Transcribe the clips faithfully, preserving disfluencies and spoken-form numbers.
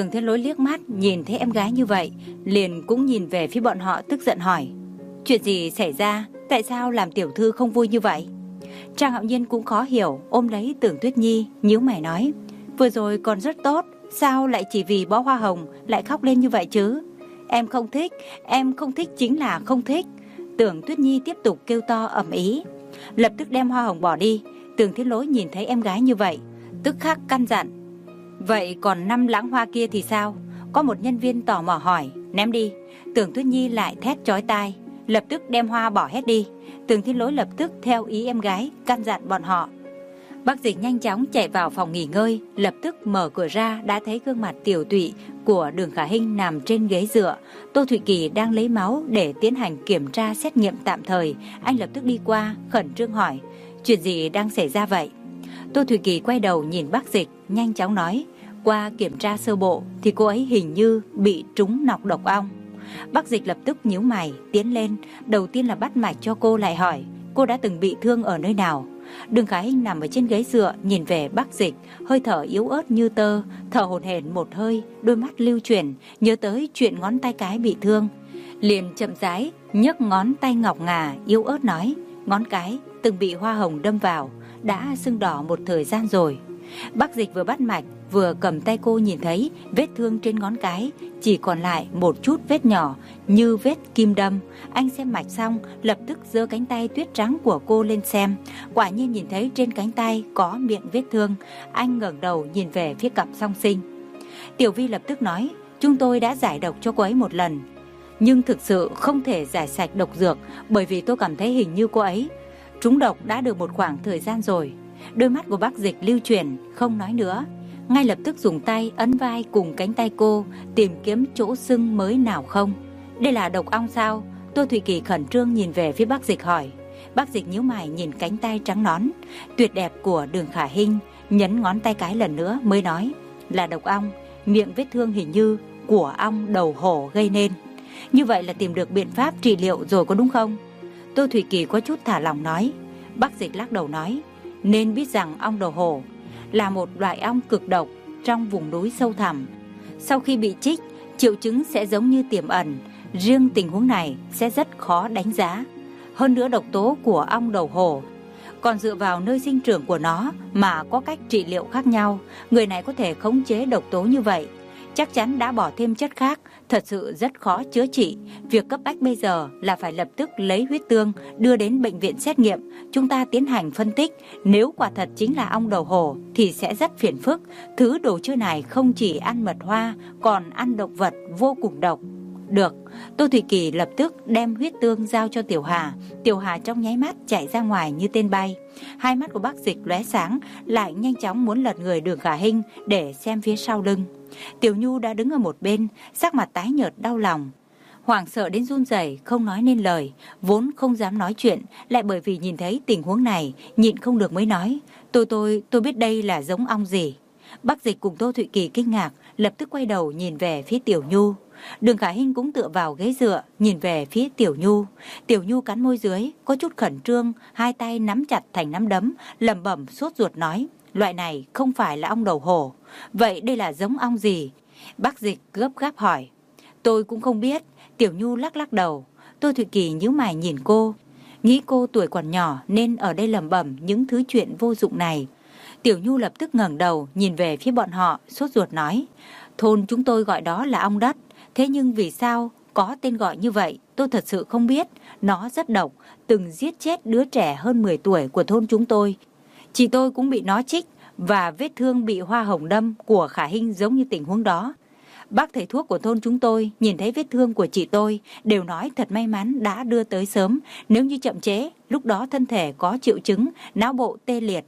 Tưởng Thiên Lỗi liếc mắt nhìn thấy em gái như vậy, liền cũng nhìn về phía bọn họ tức giận hỏi: chuyện gì xảy ra? Tại sao làm tiểu thư không vui như vậy? Trang Hạo Nhiên cũng khó hiểu, ôm lấy Tưởng Tuyết Nhi, nhíu mày nói: vừa rồi còn rất tốt, sao lại chỉ vì bó hoa hồng lại khóc lên như vậy chứ? Em không thích, em không thích chính là không thích. Tưởng Tuyết Nhi tiếp tục kêu to ầm ĩ. Lập tức đem hoa hồng bỏ đi. Tưởng Thiên Lỗi nhìn thấy em gái như vậy, tức khắc căn dặn: vậy còn năm lãng hoa kia thì sao? Có một nhân viên tò mò hỏi: ném đi. Tưởng Tuyết Nhi lại thét chói tai: lập tức đem hoa bỏ hết đi. Tưởng Thiên Lỗi lập tức theo ý em gái căn dặn bọn họ. Bác Dịch nhanh chóng chạy vào phòng nghỉ ngơi, lập tức mở cửa ra đã thấy gương mặt tiểu tụy của Đường Khả Hinh nằm trên ghế dựa. Tô Thụy Kỳ đang lấy máu để tiến hành kiểm tra xét nghiệm tạm thời. Anh lập tức đi qua khẩn trương hỏi: chuyện gì đang xảy ra vậy? Tô Thụy Kỳ quay đầu nhìn Bác Dịch, nhanh chóng nói: qua kiểm tra sơ bộ thì cô ấy hình như bị trúng nọc độc ong. Bác Dịch lập tức nhíu mày tiến lên, đầu tiên là bắt mạch cho cô, lại hỏi: cô đã từng bị thương ở nơi nào? Đường Khả Hinh nằm ở trên ghế dựa nhìn về Bác Dịch, hơi thở yếu ớt như tơ, thở hổn hển một hơi, đôi mắt lưu chuyển, nhớ tới chuyện ngón tay cái bị thương, liền chậm rãi nhấc ngón tay ngọc ngà yếu ớt nói: ngón cái từng bị hoa hồng đâm vào, đã sưng đỏ một thời gian rồi. Bác Dịch vừa bắt mạch vừa cầm tay cô, nhìn thấy vết thương trên ngón cái chỉ còn lại một chút vết nhỏ như vết kim đâm. Anh xem mạch xong lập tức giơ cánh tay tuyết trắng của cô lên xem, quả nhiên nhìn thấy trên cánh tay có miệng vết thương. Anh ngẩng đầu nhìn về phía cặp song sinh. Tiểu Vi lập tức nói: chúng tôi đã giải độc cho cô ấy một lần, nhưng thực sự không thể giải sạch độc dược, bởi vì tôi cảm thấy hình như cô ấy trúng độc đã được một khoảng thời gian rồi. Đôi mắt của Bác Dịch lưu chuyển, không nói nữa, ngay lập tức dùng tay ấn vai cùng cánh tay cô, tìm kiếm chỗ sưng mới nào không. Đây là độc ong sao? Tô Thụy Kỳ khẩn trương nhìn về phía Bác Dịch hỏi. Bác Dịch nhíu mày nhìn cánh tay trắng nõn tuyệt đẹp của Đường Khả Hinh, nhấn ngón tay cái lần nữa mới nói: là độc ong, miệng vết thương hình như của ong đầu hổ gây nên. Như vậy là tìm được biện pháp trị liệu rồi có đúng không? Tô Thụy Kỳ có chút thả lỏng nói. Bác Dịch lắc đầu nói: nên biết rằng ong đầu hổ là một loại ong cực độc trong vùng núi sâu thẳm. Sau khi bị chích, triệu chứng sẽ giống như tiềm ẩn, riêng tình huống này sẽ rất khó đánh giá. Hơn nữa độc tố của ong đầu hổ còn dựa vào nơi sinh trưởng của nó mà có cách trị liệu khác nhau. Người này có thể khống chế độc tố như vậy, chắc chắn đã bỏ thêm chất khác, thật sự rất khó chữa trị. Việc cấp bách bây giờ là phải lập tức lấy huyết tương đưa đến bệnh viện xét nghiệm, chúng ta tiến hành phân tích. Nếu quả thật chính là ong đầu hổ thì sẽ rất phiền phức. Thứ đồ chơi này không chỉ ăn mật hoa, còn ăn động vật vô cùng độc. Được. Tô Thụy Kỳ lập tức đem huyết tương giao cho Tiểu Hà. Tiểu Hà trong nháy mắt chạy ra ngoài như tên bay. Hai mắt của Bác Dịch lóe sáng, lại nhanh chóng muốn lật người Đường Khả Hinh để xem phía sau lưng. Tiểu Nhu đã đứng ở một bên, sắc mặt tái nhợt đau lòng, hoảng sợ đến run rẩy, không nói nên lời, vốn không dám nói chuyện, lại bởi vì nhìn thấy tình huống này, nhịn không được mới nói: Tôi tôi, tôi biết đây là giống ong gì. Bác Dịch cùng Tô Thụy Kỳ kinh ngạc, lập tức quay đầu nhìn về phía Tiểu Nhu. Đường Khả Hinh cũng tựa vào ghế dựa, nhìn về phía Tiểu Nhu. Tiểu Nhu cắn môi dưới, có chút khẩn trương, hai tay nắm chặt thành nắm đấm, lẩm bẩm sốt ruột nói: loại này không phải là ong đầu hổ. Vậy đây là giống ong gì? Bác Dịch gấp gáp hỏi. Tôi cũng không biết. Tiểu Nhu lắc lắc đầu. Tô Thụy Kỳ nhíu mày nhìn cô, nghĩ cô tuổi còn nhỏ nên ở đây lẩm bẩm những thứ chuyện vô dụng này. Tiểu Nhu lập tức ngẩng đầu nhìn về phía bọn họ, sốt ruột nói: thôn chúng tôi gọi đó là ong đất, thế nhưng vì sao có tên gọi như vậy tôi thật sự không biết. Nó rất độc, từng giết chết đứa trẻ hơn mười tuổi của thôn chúng tôi. Chị tôi cũng bị nó chích, và vết thương bị hoa hồng đâm của Khả Hinh giống như tình huống đó. Bác thầy thuốc của thôn chúng tôi nhìn thấy vết thương của chị tôi đều nói thật may mắn đã đưa tới sớm, nếu như chậm trễ lúc đó thân thể có triệu chứng não bộ tê liệt,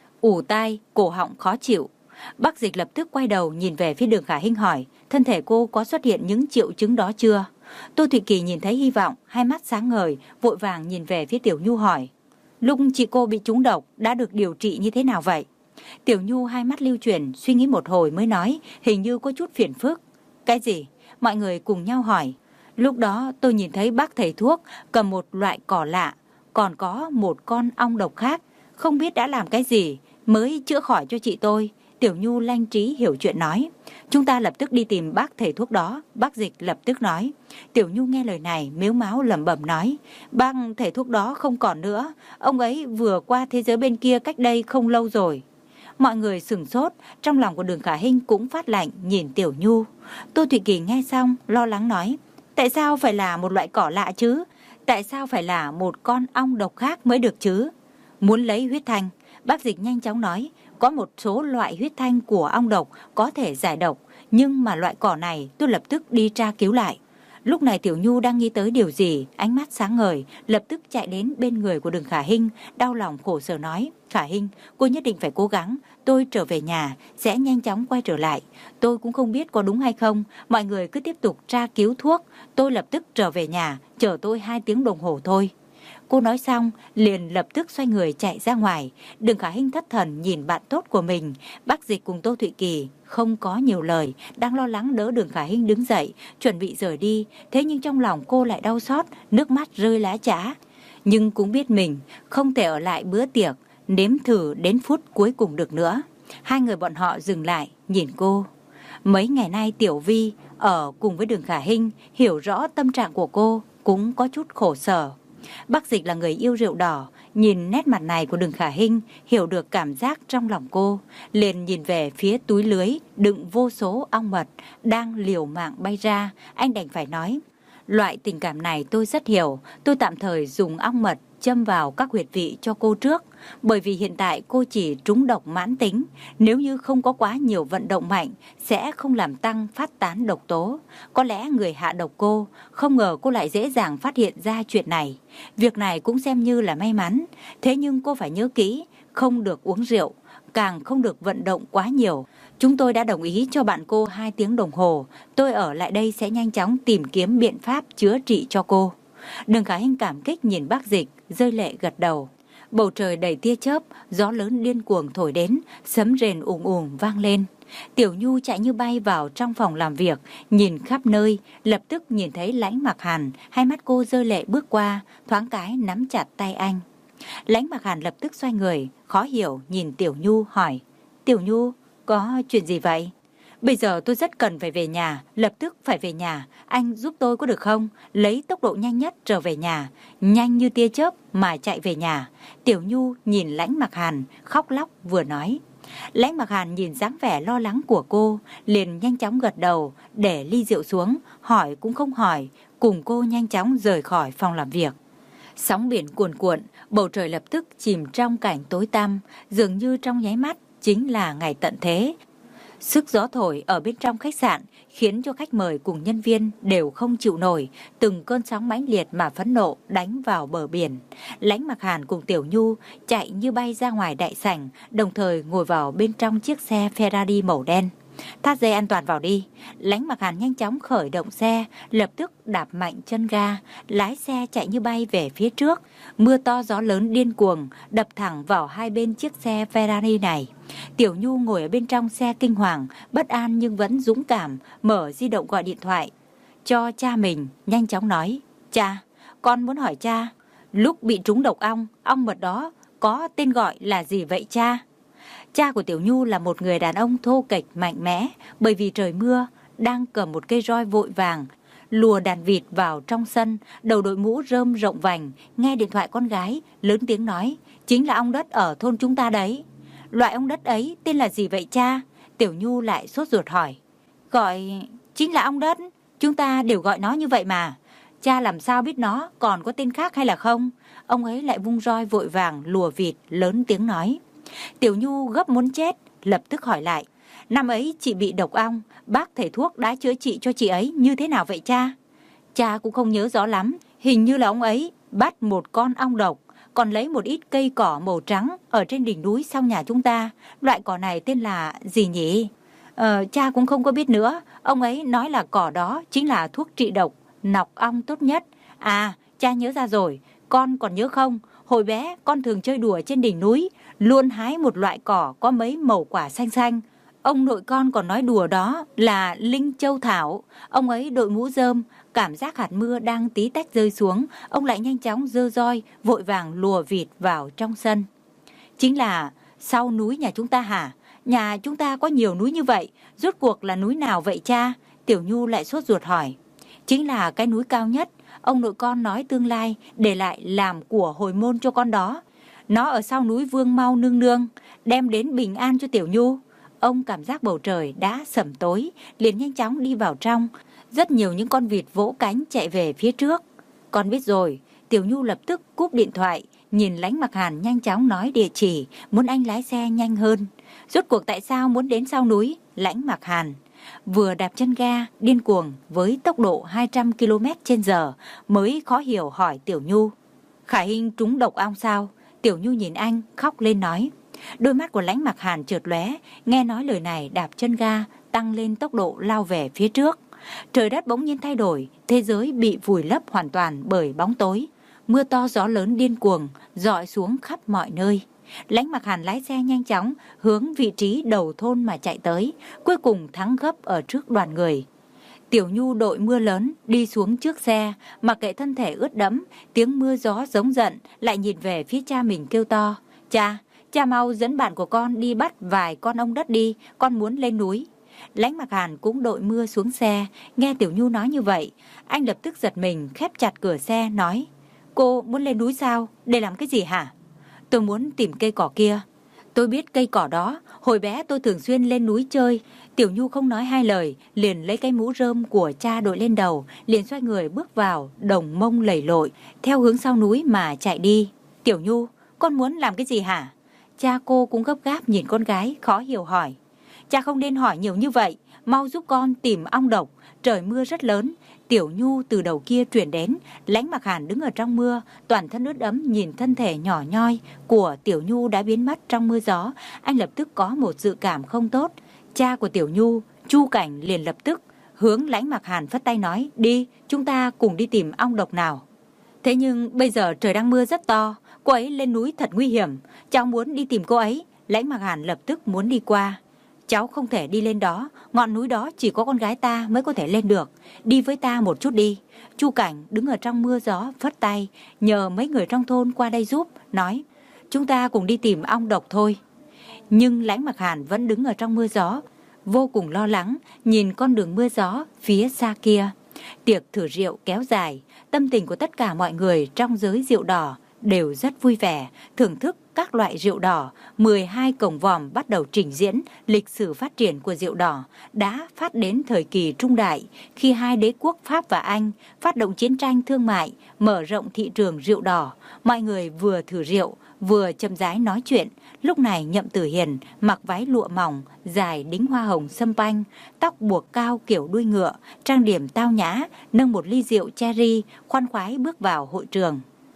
ù tai, cổ họng khó chịu. Bác Dịch lập tức quay đầu nhìn về phía Đường Khả Hinh hỏi: thân thể cô có xuất hiện những triệu chứng đó chưa? Tô Thụy Kỳ nhìn thấy hy vọng, hai mắt sáng ngời, vội vàng nhìn về phía Tiểu Nhu hỏi: lúc chị cô bị trúng độc đã được điều trị như thế nào vậy? Tiểu Nhu hai mắt lưu chuyển, suy nghĩ một hồi mới nói: hình như có chút phiền phức. Cái gì? Mọi người cùng nhau hỏi. Lúc đó tôi nhìn thấy bác thầy thuốc cầm một loại cỏ lạ, còn có một con ong độc khác, không biết đã làm cái gì mới chữa khỏi cho chị tôi. Tiểu Nhu lanh trí hiểu chuyện nói, chúng ta lập tức đi tìm bác thầy thuốc đó. Bác Dịch lập tức nói. Tiểu Nhu nghe lời này mếu máo lẩm bẩm nói, bác thầy thuốc đó không còn nữa, ông ấy vừa qua thế giới bên kia cách đây không lâu rồi. Mọi người sửng sốt, trong lòng của Đường Khả Hinh cũng phát lạnh nhìn Tiểu Nhu. Tô Thụy Kỳ nghe xong lo lắng nói, tại sao phải là một loại cỏ lạ chứ? Tại sao phải là một con ong độc khác mới được chứ? Muốn lấy huyết thanh, bác Dịch nhanh chóng nói, có một số loại huyết thanh của ong độc có thể giải độc, nhưng mà loại cỏ này tôi lập tức đi tra cứu lại. Lúc này Tiểu Nhu đang nghĩ tới điều gì, ánh mắt sáng ngời, lập tức chạy đến bên người của Đường Khả Hinh, đau lòng khổ sở nói, Khả Hinh, cô nhất định phải cố gắng, tôi trở về nhà, sẽ nhanh chóng quay trở lại. Tôi cũng không biết có đúng hay không, mọi người cứ tiếp tục tra cứu thuốc, tôi lập tức trở về nhà, chờ tôi hai tiếng đồng hồ thôi. Cô nói xong, liền lập tức xoay người chạy ra ngoài. Đường Khả Hinh thất thần nhìn bạn tốt của mình. Bác Dịch cùng Tô Thụy Kỳ không có nhiều lời, đang lo lắng đỡ Đường Khả Hinh đứng dậy, chuẩn bị rời đi. Thế nhưng trong lòng cô lại đau xót, nước mắt rơi lã chã. Nhưng cũng biết mình không thể ở lại bữa tiệc, nếm thử đến phút cuối cùng được nữa. Hai người bọn họ dừng lại, nhìn cô. Mấy ngày nay Tiểu Vi ở cùng với Đường Khả Hinh, hiểu rõ tâm trạng của cô, cũng có chút khổ sở. Bác Dịch là người yêu rượu đỏ, nhìn nét mặt này của Đường Khả Hinh, hiểu được cảm giác trong lòng cô, liền nhìn về phía túi lưới đựng vô số ong mật đang liều mạng bay ra. Anh đành phải nói, loại tình cảm này tôi rất hiểu, tôi tạm thời dùng ong mật châm vào các huyệt vị cho cô trước, bởi vì hiện tại cô chỉ trúng độc mãn tính, nếu như không có quá nhiều vận động mạnh sẽ không làm tăng phát tán độc tố. Có lẽ người hạ độc cô, không ngờ cô lại dễ dàng phát hiện ra chuyện này. Việc này cũng xem như là may mắn, thế nhưng cô phải nhớ kỹ, không được uống rượu, càng không được vận động quá nhiều. Chúng tôi đã đồng ý cho bạn cô hai tiếng đồng hồ, tôi ở lại đây sẽ nhanh chóng tìm kiếm biện pháp chữa trị cho cô. Đường Khả Hinh cảm kích nhìn bác Dịch, rơi lệ gật đầu. Bầu trời đầy tia chớp, gió lớn điên cuồng thổi đến, sấm rền ùng ùng vang lên. Tiểu Nhu chạy như bay vào trong phòng làm việc, nhìn khắp nơi, lập tức nhìn thấy Lãnh Mặc Hàn, hai mắt cô rơi lệ bước qua, thoáng cái nắm chặt tay anh. Lãnh Mặc Hàn lập tức xoay người, khó hiểu nhìn Tiểu Nhu hỏi, Tiểu Nhu, có chuyện gì vậy? Bây giờ tôi rất cần phải về nhà, lập tức phải về nhà, anh giúp tôi có được không? Lấy tốc độ nhanh nhất trở về nhà, nhanh như tia chớp mà chạy về nhà. Tiểu Nhu nhìn Lãnh Mặc Hàn, khóc lóc vừa nói. Lãnh Mặc Hàn nhìn dáng vẻ lo lắng của cô, liền nhanh chóng gật đầu, để ly rượu xuống, hỏi cũng không hỏi, cùng cô nhanh chóng rời khỏi phòng làm việc. Sóng biển cuồn cuộn, bầu trời lập tức chìm trong cảnh tối tăm, dường như trong nháy mắt chính là ngày tận thế. Sức gió thổi ở bên trong khách sạn khiến cho khách mời cùng nhân viên đều không chịu nổi, từng cơn sóng mãnh liệt mà phẫn nộ đánh vào bờ biển. Lãnh Mặc Hàn cùng Tiểu Nhu chạy như bay ra ngoài đại sảnh, đồng thời ngồi vào bên trong chiếc xe Ferrari màu đen. Thắt dây an toàn vào đi. Lãnh Mặc Hàn nhanh chóng khởi động xe, lập tức đạp mạnh chân ga, lái xe chạy như bay về phía trước. Mưa to gió lớn điên cuồng đập thẳng vào hai bên chiếc xe Ferrari này. Tiểu Nhu ngồi ở bên trong xe kinh hoàng, bất an nhưng vẫn dũng cảm, mở di động gọi điện thoại cho cha mình, nhanh chóng nói, cha, con muốn hỏi cha, lúc bị trúng độc ong, ong mật đó có tên gọi là gì vậy cha? Cha của Tiểu Nhu là một người đàn ông thô kệch mạnh mẽ, bởi vì trời mưa, đang cầm một cây roi vội vàng, lùa đàn vịt vào trong sân, đầu đội mũ rơm rộng vành, nghe điện thoại con gái, lớn tiếng nói, chính là ong đất ở thôn chúng ta đấy. Loại ong đất ấy tên là gì vậy cha? Tiểu Nhu lại sốt ruột hỏi. Gọi chính là ong đất, chúng ta đều gọi nó như vậy mà. Cha làm sao biết nó còn có tên khác hay là không? Ông ấy lại vung roi vội vàng lùa vịt, lớn tiếng nói. Tiểu Nhu gấp muốn chết, lập tức hỏi lại. Năm ấy chị bị độc ong, bác thầy thuốc đã chữa trị cho chị ấy như thế nào vậy cha? Cha cũng không nhớ rõ lắm, hình như là ông ấy bắt một con ong độc, còn lấy một ít cây cỏ màu trắng ở trên đỉnh núi sau nhà chúng ta. Loại cỏ này tên là gì nhỉ? Ờ, cha cũng không có biết nữa. Ông ấy nói là cỏ đó chính là thuốc trị độc, nọc ong tốt nhất. À, cha nhớ ra rồi, con còn nhớ không? Hồi bé con thường chơi đùa trên đỉnh núi, luôn hái một loại cỏ có mấy mẩu quả xanh xanh. Ông nội con còn nói đùa đó là linh châu thảo. Ông ấy đội mũ rơm, cảm giác hạt mưa đang tí tách rơi xuống, ông lại nhanh chóng giơ roi, vội vàng lùa vịt vào trong sân. Chính là sau núi nhà chúng ta hả? Nhà chúng ta có nhiều núi như vậy, rốt cuộc là núi nào vậy cha? Tiểu Nhu lại sốt ruột hỏi. Chính là cái núi cao nhất, ông nội con nói tương lai để lại làm của hồi môn cho con đó. Nó ở sau núi Vương Mau nương nương, đem đến bình an cho Tiểu Nhu. Ông cảm giác bầu trời đã sẩm tối, liền nhanh chóng đi vào trong. Rất nhiều những con vịt vỗ cánh chạy về phía trước. Con biết rồi. Tiểu Nhu lập tức cúp điện thoại, nhìn Lãnh Mặc Hàn nhanh chóng nói địa chỉ, muốn anh lái xe nhanh hơn. Rốt cuộc tại sao muốn đến sau núi? Lãnh Mặc Hàn vừa đạp chân ga điên cuồng với tốc độ hai trăm ki lô mét trên giờ mới khó hiểu hỏi Tiểu Nhu. Khải Hinh trúng độc ong sao? Tiểu Nhu nhìn anh khóc lên nói. Đôi mắt của Lãnh Mặc Hàn chợt lóe, nghe nói lời này đạp chân ga tăng lên tốc độ lao về phía trước. Trời đất bỗng nhiên thay đổi, thế giới bị vùi lấp hoàn toàn bởi bóng tối. Mưa to gió lớn điên cuồng rọi xuống khắp mọi nơi. Lãnh Mặc Hàn lái xe nhanh chóng hướng vị trí đầu thôn mà chạy tới, cuối cùng thắng gấp ở trước đoàn người. Tiểu Nhu đội mưa lớn đi xuống trước xe, mặc kệ thân thể ướt đẫm, tiếng mưa gió giống giận, lại nhìn về phía cha mình kêu to. Cha, cha mau dẫn bạn của con đi bắt vài con ong đất đi, con muốn lên núi. Lãnh Mặc Hàn cũng đội mưa xuống xe, nghe Tiểu Nhu nói như vậy, anh lập tức giật mình khép chặt cửa xe nói. Cô muốn lên núi sao? Để làm cái gì hả? Tôi muốn tìm cây cỏ kia. Tôi biết cây cỏ đó, hồi bé tôi thường xuyên lên núi chơi. Tiểu Nhu không nói hai lời, liền lấy cái mũ rơm của cha đội lên đầu, liền xoay người bước vào đồng mông lầy lội, theo hướng sau núi mà chạy đi. Tiểu Nhu, con muốn làm cái gì hả? Cha cô cũng gấp gáp nhìn con gái, khó hiểu hỏi. Cha không nên hỏi nhiều như vậy, mau giúp con tìm ong độc, trời mưa rất lớn. Tiểu Nhu từ đầu kia truyền đến. Lãnh Mặc Hàn đứng ở trong mưa, toàn thân ướt đẫm, nhìn thân thể nhỏ nhoi của Tiểu Nhu đã biến mất trong mưa gió. Anh lập tức có một dự cảm không tốt. Cha của Tiểu Nhu, Chu Cảnh, liền lập tức hướng Lãnh Mặc Hàn phất tay nói. Đi, chúng ta cùng đi tìm ong độc nào. Thế nhưng bây giờ trời đang mưa rất to, cô ấy lên núi thật nguy hiểm. Cháu muốn đi tìm cô ấy. Lãnh Mặc Hàn lập tức muốn đi qua. Cháu không thể đi lên đó, ngọn núi đó chỉ có con gái ta mới có thể lên được. Đi với ta một chút đi. Chu Cảnh đứng ở trong mưa gió phất tay, nhờ mấy người trong thôn qua đây giúp, nói. Chúng ta cùng đi tìm ong độc thôi. Nhưng Lãnh Mặc Hàn vẫn đứng ở trong mưa gió, vô cùng lo lắng, nhìn con đường mưa gió phía xa kia. Tiệc thử rượu kéo dài, tâm tình của tất cả mọi người trong giới rượu đỏ đều rất vui vẻ, thưởng thức các loại rượu đỏ. Mười hai cổng vòm bắt đầu trình diễn lịch sử phát triển của rượu đỏ đã phát đến thời kỳ trung đại, khi hai đế quốc Pháp và Anh phát động chiến tranh thương mại, mở rộng thị trường rượu đỏ. Mọi người vừa thử rượu, vừa chậm rãi nói chuyện. Lúc này Nhậm Tử Hiền mặc váy lụa mỏng, dài đính hoa hồng xâm panh, tóc buộc cao kiểu đuôi ngựa, trang điểm tao nhã, nâng một ly rượu cherry, khoan khoái bước vào hội trường.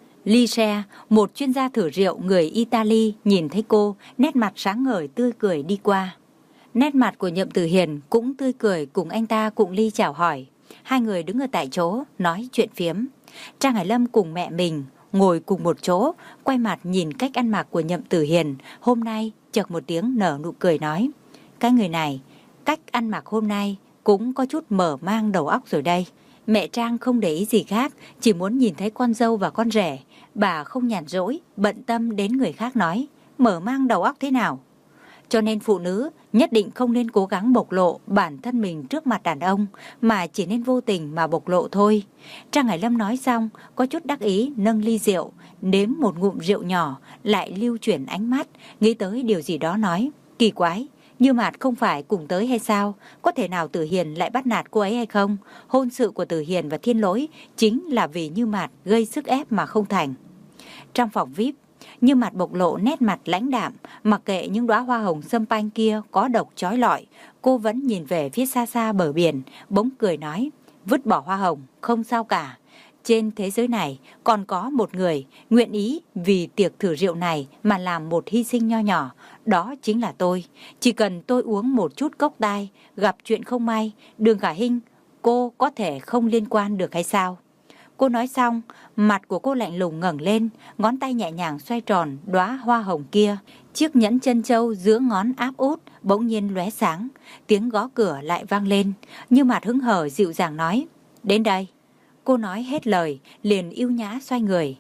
Lise, một chuyên gia thử rượu người Italy, nhìn thấy cô, nét mặt sáng ngời tươi cười đi qua. Nét mặt của Nhậm Tử Hiền cũng tươi cười cùng anh ta cùng ly chào hỏi. Hai người đứng ở tại chỗ, nói chuyện phiếm. Trang Hải Lâm cùng mẹ mình ngồi cùng một chỗ, quay mặt nhìn cách ăn mặc của Nhậm Tử Hiền. Hôm nay, chợt một tiếng nở nụ cười nói. Cái người này, cách ăn mặc hôm nay cũng có chút mở mang đầu óc rồi đây. Mẹ Trang không để ý gì khác, chỉ muốn nhìn thấy con dâu và con rể. Bà không nhàn rỗi, bận tâm đến người khác nói, mở mang đầu óc thế nào. Cho nên phụ nữ nhất định không nên cố gắng bộc lộ bản thân mình trước mặt đàn ông, mà chỉ nên vô tình mà bộc lộ thôi. Trang Hải Lâm nói xong, có chút đắc ý nâng ly rượu, nếm một ngụm rượu nhỏ, lại lưu chuyển ánh mắt, nghĩ tới điều gì đó nói, kỳ quái. Như Mạt không phải cùng tới hay sao? Có thể nào Tử Hiền lại bắt nạt cô ấy hay không? Hôn sự của Tử Hiền và Thiên Lỗi chính là vì Như Mạt gây sức ép mà không thành. Trong phòng vi ai pi, Như Mạt bộc lộ nét mặt lãnh đạm, mặc kệ những đóa hoa hồng xâm panh kia có độc chói lọi, cô vẫn nhìn về phía xa xa bờ biển, bỗng cười nói, vứt bỏ hoa hồng, không sao cả. Trên thế giới này còn có một người nguyện ý vì tiệc thử rượu này mà làm một hy sinh nho nhỏ, đó chính là tôi. Chỉ cần tôi uống một chút cốc tai, gặp chuyện không may, Đường Khả Hinh, cô có thể không liên quan được hay sao? Cô nói xong, mặt của cô lạnh lùng ngẩng lên, ngón tay nhẹ nhàng xoay tròn đóa hoa hồng kia. Chiếc nhẫn chân châu giữa ngón áp út bỗng nhiên lóe sáng, tiếng gõ cửa lại vang lên. Như Mạt hứng hở dịu dàng nói, đến đây. Cô nói hết lời, liền yêu nhã xoay người.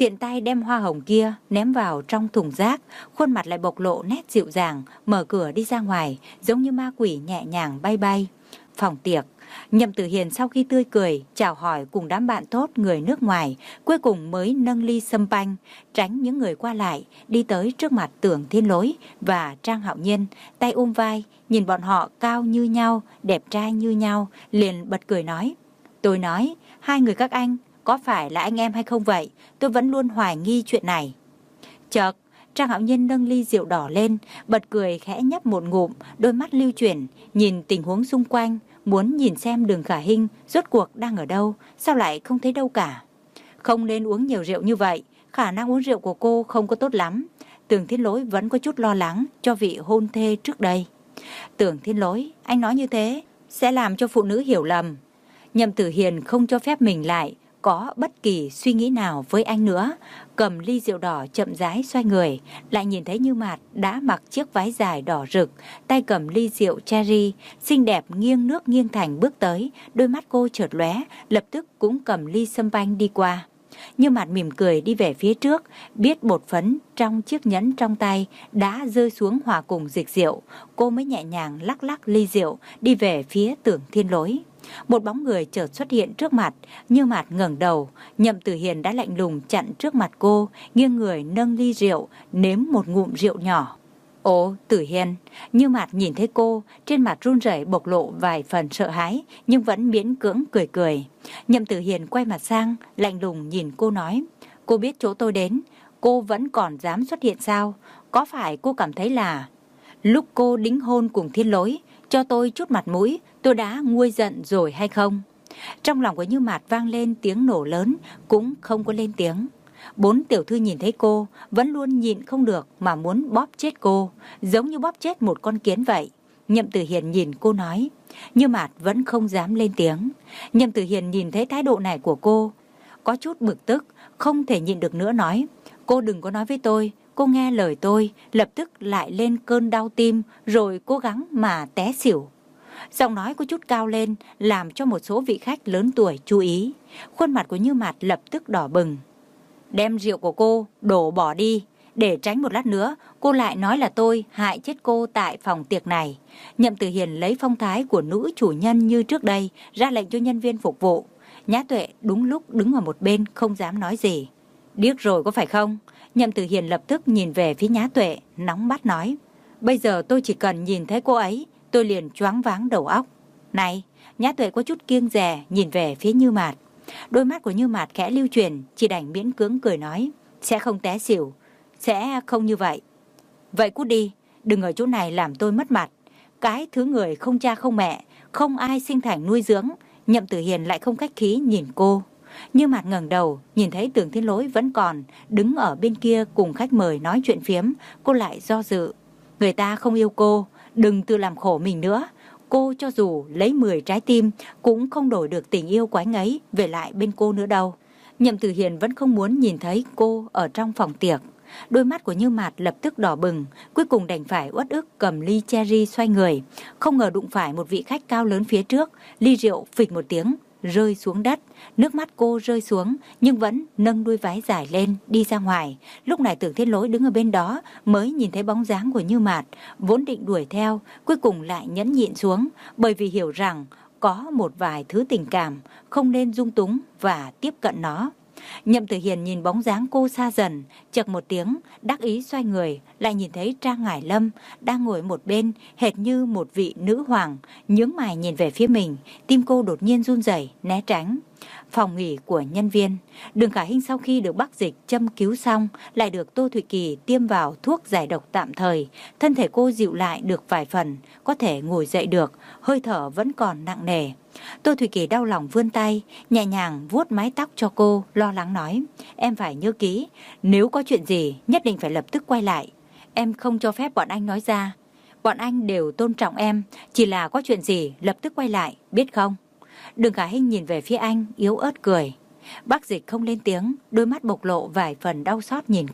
tiện tay đem hoa hồng kia ném vào trong thùng rác, khuôn mặt lại bộc lộ nét dịu dàng, mở cửa đi ra ngoài, giống như ma quỷ nhẹ nhàng bay bay. Phòng tiệc, Nhậm Tử Hiền sau khi tươi cười, chào hỏi cùng đám bạn tốt người nước ngoài, cuối cùng mới nâng ly sâm panh, tránh những người qua lại, đi tới trước mặt Tưởng Thiên Lỗi và Trang Hạo Nhiên, tay ôm vai, nhìn bọn họ cao như nhau, đẹp trai như nhau, liền bật cười nói. Tôi nói, hai người các anh, có phải là anh em hay không vậy? Tôi vẫn luôn hoài nghi chuyện này. Chợt, Trang Hạo Nhiên nâng ly rượu đỏ lên, bật cười khẽ nhấp một ngụm, đôi mắt lưu chuyển, nhìn tình huống xung quanh, muốn nhìn xem Đường Khả Hinh rốt cuộc đang ở đâu, sao lại không thấy đâu cả. Không nên uống nhiều rượu như vậy, khả năng uống rượu của cô không có tốt lắm. Tưởng Thiên Lỗi vẫn có chút lo lắng cho vị hôn thê trước đây. Tưởng Thiên Lỗi, anh nói như thế sẽ làm cho phụ nữ hiểu lầm. Nhậm Tử Hiền không cho phép mình lại có bất kỳ suy nghĩ nào với anh nữa, cầm ly rượu đỏ chậm rãi xoay người, lại nhìn thấy Như Mạt đã mặc chiếc váy dài đỏ rực, tay cầm ly rượu cherry, xinh đẹp nghiêng nước nghiêng thành bước tới, đôi mắt cô chợt lóe, lập tức cũng cầm ly sâm panh đi qua. Như Mạt mỉm cười đi về phía trước, biết bột phấn trong chiếc nhẫn trong tay đã rơi xuống hòa cùng dịch rượu, cô mới nhẹ nhàng lắc lắc ly rượu đi về phía Tưởng Thiên Lỗi. Một bóng người chợt xuất hiện trước mặt, Như Mạt ngẩng đầu, Nhậm Tử Hiền đã lạnh lùng chặn trước mặt cô, nghiêng người nâng ly rượu, nếm một ngụm rượu nhỏ. Ồ, Tử Hiền, Như Mạt nhìn thấy cô, trên mặt run rẩy bộc lộ vài phần sợ hãi, nhưng vẫn miễn cưỡng cười cười. Nhậm Tử Hiền quay mặt sang, lạnh lùng nhìn cô nói, cô biết chỗ tôi đến, cô vẫn còn dám xuất hiện sao? Có phải cô cảm thấy là lúc cô đính hôn cùng Thiên Lỗi, cho tôi chút mặt mũi, tôi đã nguôi giận rồi hay không? Trong lòng của Như Mạt vang lên tiếng nổ lớn, cũng không có lên tiếng. Bốn tiểu thư nhìn thấy cô, vẫn luôn nhịn không được mà muốn bóp chết cô, giống như bóp chết một con kiến vậy. Nhậm Tử Hiền nhìn cô nói, Như Mạt vẫn không dám lên tiếng. Nhậm Tử Hiền nhìn thấy thái độ này của cô, có chút bực tức, không thể nhịn được nữa nói, cô đừng có nói với tôi, cô nghe lời tôi, lập tức lại lên cơn đau tim, rồi cố gắng mà té xỉu. Giọng nói có chút cao lên, làm cho một số vị khách lớn tuổi chú ý. Khuôn mặt của Như Mạt lập tức đỏ bừng. Đem rượu của cô đổ bỏ đi, để tránh một lát nữa cô lại nói là tôi hại chết cô tại phòng tiệc này. Nhậm Tử Hiền lấy phong thái của nữ chủ nhân như trước đây, ra lệnh cho nhân viên phục vụ. Nhã Tuệ đúng lúc đứng ở một bên không dám nói gì. Điếc rồi có phải không? Nhậm Tử Hiền lập tức nhìn về phía Nhã Tuệ, nóng mắt nói, bây giờ tôi chỉ cần nhìn thấy cô ấy, tôi liền choáng váng đầu óc. Này, Nhã Tuệ có chút kiêng dè nhìn về phía Như Mạt. Đôi mắt của Như Mạt khẽ lưu chuyển, chỉ đành miễn cưỡng cười nói, sẽ không té xỉu, sẽ không như vậy. Vậy cút đi, đừng ở chỗ này làm tôi mất mặt. Cái thứ người không cha không mẹ, không ai sinh thành nuôi dưỡng. Nhậm Tử Hiền lại không khách khí nhìn cô. Như Mạt ngẩng đầu, nhìn thấy Tưởng Thiên Lỗi vẫn còn đứng ở bên kia cùng khách mời nói chuyện phiếm, cô lại do dự. Người ta không yêu cô, đừng tự làm khổ mình nữa. Cô cho dù lấy mười trái tim cũng không đổi được tình yêu của anh ấy về lại bên cô nữa đâu. Nhậm Tử Hiền vẫn không muốn nhìn thấy cô ở trong phòng tiệc. Đôi mắt của Như Mạt lập tức đỏ bừng, cuối cùng đành phải uất ức cầm ly cherry xoay người. Không ngờ đụng phải một vị khách cao lớn phía trước, ly rượu phịch một tiếng rơi xuống đất. Nước mắt cô rơi xuống nhưng vẫn nâng đuôi váy dài lên đi ra ngoài. Lúc này Tưởng Thiên Lỗi đứng ở bên đó mới nhìn thấy bóng dáng của Như Mạt, vốn định đuổi theo, cuối cùng lại nhẫn nhịn xuống, bởi vì hiểu rằng có một vài thứ tình cảm không nên dung túng và tiếp cận nó. Nhậm Tử Hiền nhìn bóng dáng cô xa dần, chậc một tiếng, đắc ý xoay người, lại nhìn thấy Trang Ngải Lâm đang ngồi một bên, hệt như một vị nữ hoàng, nhướng mày nhìn về phía mình, tim cô đột nhiên run rẩy, né tránh. Phòng nghỉ của nhân viên, Đường Khả Hinh sau khi được Bắc Dịch châm cứu xong, lại được Tô Thụy Kỳ tiêm vào thuốc giải độc tạm thời, thân thể cô dịu lại được vài phần, có thể ngồi dậy được, hơi thở vẫn còn nặng nề. Tô Thụy Kỳ đau lòng vươn tay, nhẹ nhàng vuốt mái tóc cho cô, lo lắng nói, em phải nhớ kỹ, nếu có chuyện gì nhất định phải lập tức quay lại. Em không cho phép bọn anh nói ra, bọn anh đều tôn trọng em, chỉ là có chuyện gì lập tức quay lại, biết không? Đường Khả Hinh nhìn về phía anh, yếu ớt cười. Bác Dịch không lên tiếng, đôi mắt bộc lộ vài phần đau xót nhìn cô.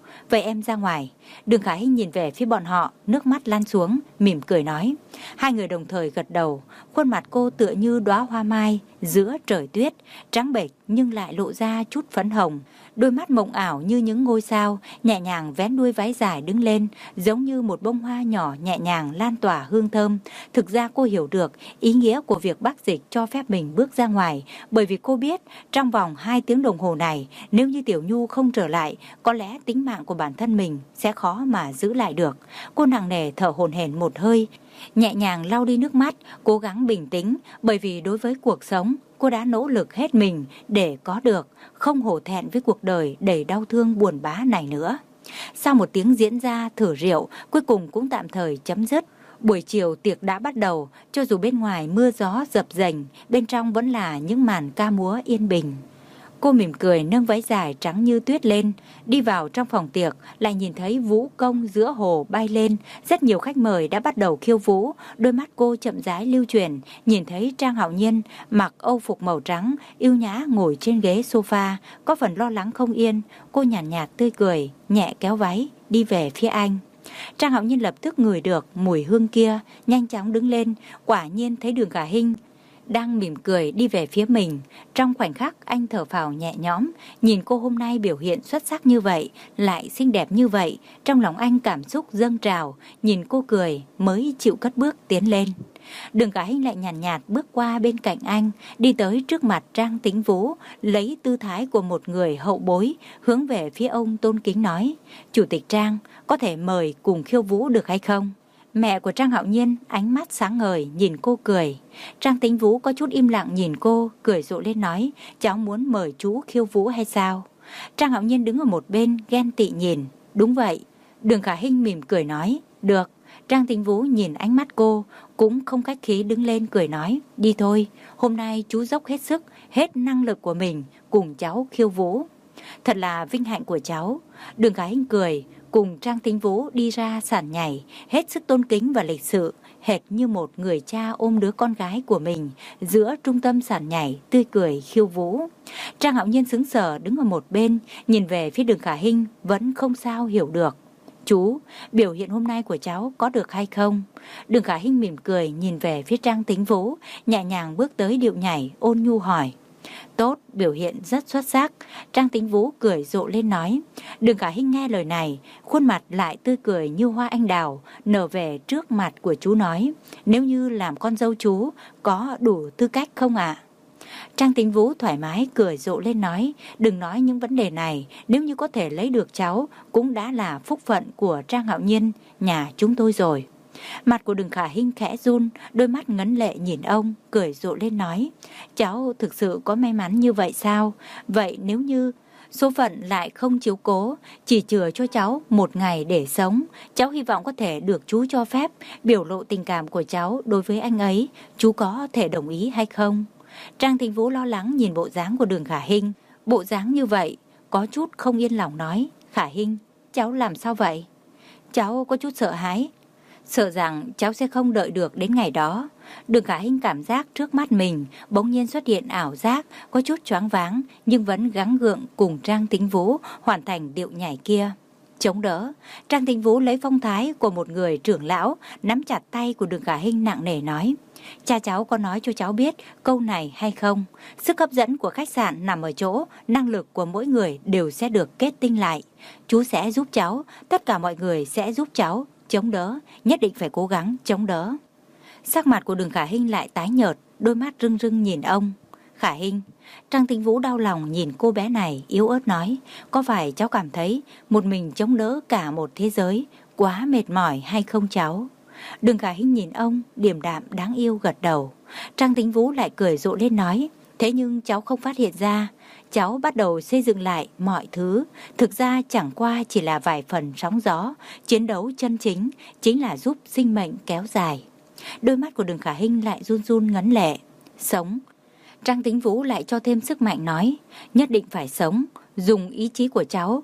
Vậy em ra ngoài. Đường Khả Hinh nhìn về phía bọn họ, nước mắt lan xuống, mỉm cười nói. Hai người đồng thời gật đầu. Khuôn mặt cô tựa như đóa hoa mai giữa trời tuyết, trắng bệch nhưng lại lộ ra chút phấn hồng. Đôi mắt mộng ảo như những ngôi sao, nhẹ nhàng vén đuôi váy dài đứng lên, giống như một bông hoa nhỏ nhẹ nhàng lan tỏa hương thơm. Thực ra cô hiểu được ý nghĩa của việc bác Dịch cho phép mình bước ra ngoài, bởi vì cô biết trong vòng hai tiếng đồng hồ này, nếu như Tiểu Nhu không trở lại, có lẽ tính mạng của bản thân mình sẽ khó mà giữ lại được. Cô nặng nề thở hổn hển một hơi, nhẹ nhàng lau đi nước mắt, cố gắng bình tĩnh, bởi vì đối với cuộc sống, cô đã nỗ lực hết mình để có được, không hổ thẹn với cuộc đời đầy đau thương buồn bã này nữa. Sau một tiếng diễn ra thử rượu, cuối cùng cũng tạm thời chấm dứt. Buổi chiều tiệc đã bắt đầu, cho dù bên ngoài mưa gió dập dềnh, bên trong vẫn là những màn ca múa yên bình. Cô mỉm cười nâng váy dài trắng như tuyết lên, đi vào trong phòng tiệc, lại nhìn thấy vũ công giữa hồ bay lên. Rất nhiều khách mời đã bắt đầu khiêu vũ, đôi mắt cô chậm rãi lưu chuyển, nhìn thấy Trang Hạo Nhiên mặc âu phục màu trắng, yêu nhã ngồi trên ghế sofa, có phần lo lắng không yên. Cô nhàn nhạt, nhạt tươi cười, nhẹ kéo váy, đi về phía anh. Trang Hạo Nhiên lập tức ngửi được mùi hương kia, nhanh chóng đứng lên, quả nhiên thấy Đường Khả Hinh đang mỉm cười đi về phía mình. Trong khoảnh khắc anh thở phào nhẹ nhõm, nhìn cô hôm nay biểu hiện xuất sắc như vậy, lại xinh đẹp như vậy, trong lòng anh cảm xúc dâng trào, nhìn cô cười mới chịu cất bước tiến lên. Đường Khả Hinh lại nhàn nhạt, nhạt bước qua bên cạnh anh, đi tới trước mặt Trang Tĩnh Vũ, lấy tư thái của một người hậu bối, hướng về phía ông tôn kính nói: Chủ tịch Trang, có thể mời cùng khiêu vũ được hay không? Mẹ của Trang Hạo Nhiên ánh mắt sáng ngời nhìn cô cười. Trang Tĩnh Vũ có chút im lặng nhìn cô, cười rộ lên nói: cháu muốn mời chú khiêu vũ hay sao? Trang Hạo Nhiên đứng ở một bên ghen tị nhìn. Đúng vậy. Đường Khả Hinh mỉm cười nói: được. Trang Tĩnh Vũ nhìn ánh mắt cô, cũng không khách khí đứng lên cười nói: đi thôi, hôm nay chú dốc hết sức, hết năng lực của mình cùng cháu khiêu vũ. Thật là vinh hạnh của cháu. Đường Khả Hinh cười, cùng Trang Tĩnh Vũ đi ra sàn nhảy, hết sức tôn kính và lịch sự, hệt như một người cha ôm đứa con gái của mình giữa trung tâm sàn nhảy, tươi cười khiêu vũ. Trang Hạo Nhiên sững sờ đứng ở một bên, nhìn về phía Đường Khả Hinh, vẫn không sao hiểu được. Chú, biểu hiện hôm nay của cháu có được hay không? Đường Khả Hinh mỉm cười nhìn về phía Trang Tĩnh Vũ, nhẹ nhàng bước tới điệu nhảy, ôn nhu hỏi. Tốt, biểu hiện rất xuất sắc. Trang Tĩnh Vũ cười rộ lên nói. Đường Khả Hinh nghe lời này, khuôn mặt lại tươi cười như hoa anh đào, nở về trước mặt của chú nói: nếu như làm con dâu chú, có đủ tư cách không ạ? Trang Tĩnh Vũ thoải mái cười rộ lên nói: đừng nói những vấn đề này, nếu như có thể lấy được cháu, cũng đã là phúc phận của Trang Hạo Nhiên, nhà chúng tôi rồi. Mặt của Đường Khả Hinh khẽ run, đôi mắt ngấn lệ nhìn ông, cười rộ lên nói: cháu thực sự có may mắn như vậy sao? Vậy nếu như số phận lại không chiếu cố, chỉ chừa cho cháu một ngày để sống, cháu hy vọng có thể được chú cho phép biểu lộ tình cảm của cháu đối với anh ấy, chú có thể đồng ý hay không? Trang Tĩnh Vũ lo lắng nhìn bộ dáng của Đường Khả Hinh, bộ dáng như vậy, có chút không yên lòng nói: Khả Hinh, cháu làm sao vậy? Cháu có chút sợ hãi, sợ rằng cháu sẽ không đợi được đến ngày đó. Đường Khả Hinh cảm giác trước mắt mình bỗng nhiên xuất hiện ảo giác, có chút choáng váng, nhưng vẫn gắng gượng cùng Trang Tĩnh Vũ hoàn thành điệu nhảy kia. Chống đỡ, Trang Tĩnh Vũ lấy phong thái của một người trưởng lão, nắm chặt tay của Đường Khả Hinh nặng nề nói: cha cháu có nói cho cháu biết câu này hay không? Sức hấp dẫn của khách sạn nằm ở chỗ năng lực của mỗi người đều sẽ được kết tinh lại. Chú sẽ giúp cháu, tất cả mọi người sẽ giúp cháu. Chống đỡ, nhất định phải cố gắng chống đỡ. Sắc mặt của Đường Khả Hinh lại tái nhợt, đôi mắt rưng rưng nhìn ông. Khả Hinh, Trang Tĩnh Vũ đau lòng nhìn cô bé này, yếu ớt nói: có phải cháu cảm thấy một mình chống đỡ cả một thế giới quá mệt mỏi hay không cháu? Đường Khả Hinh nhìn ông, điềm đạm đáng yêu gật đầu. Trang Tĩnh Vũ lại cười rộ lên nói: thế nhưng cháu không phát hiện ra, cháu bắt đầu xây dựng lại mọi thứ. Thực ra chẳng qua chỉ là vài phần sóng gió, chiến đấu chân chính chính là giúp sinh mệnh kéo dài. Đôi mắt của Đường Khả Hinh lại run run ngấn lệ. Sống. Trang Tĩnh Vũ lại cho thêm sức mạnh nói: nhất định phải sống, dùng ý chí của cháu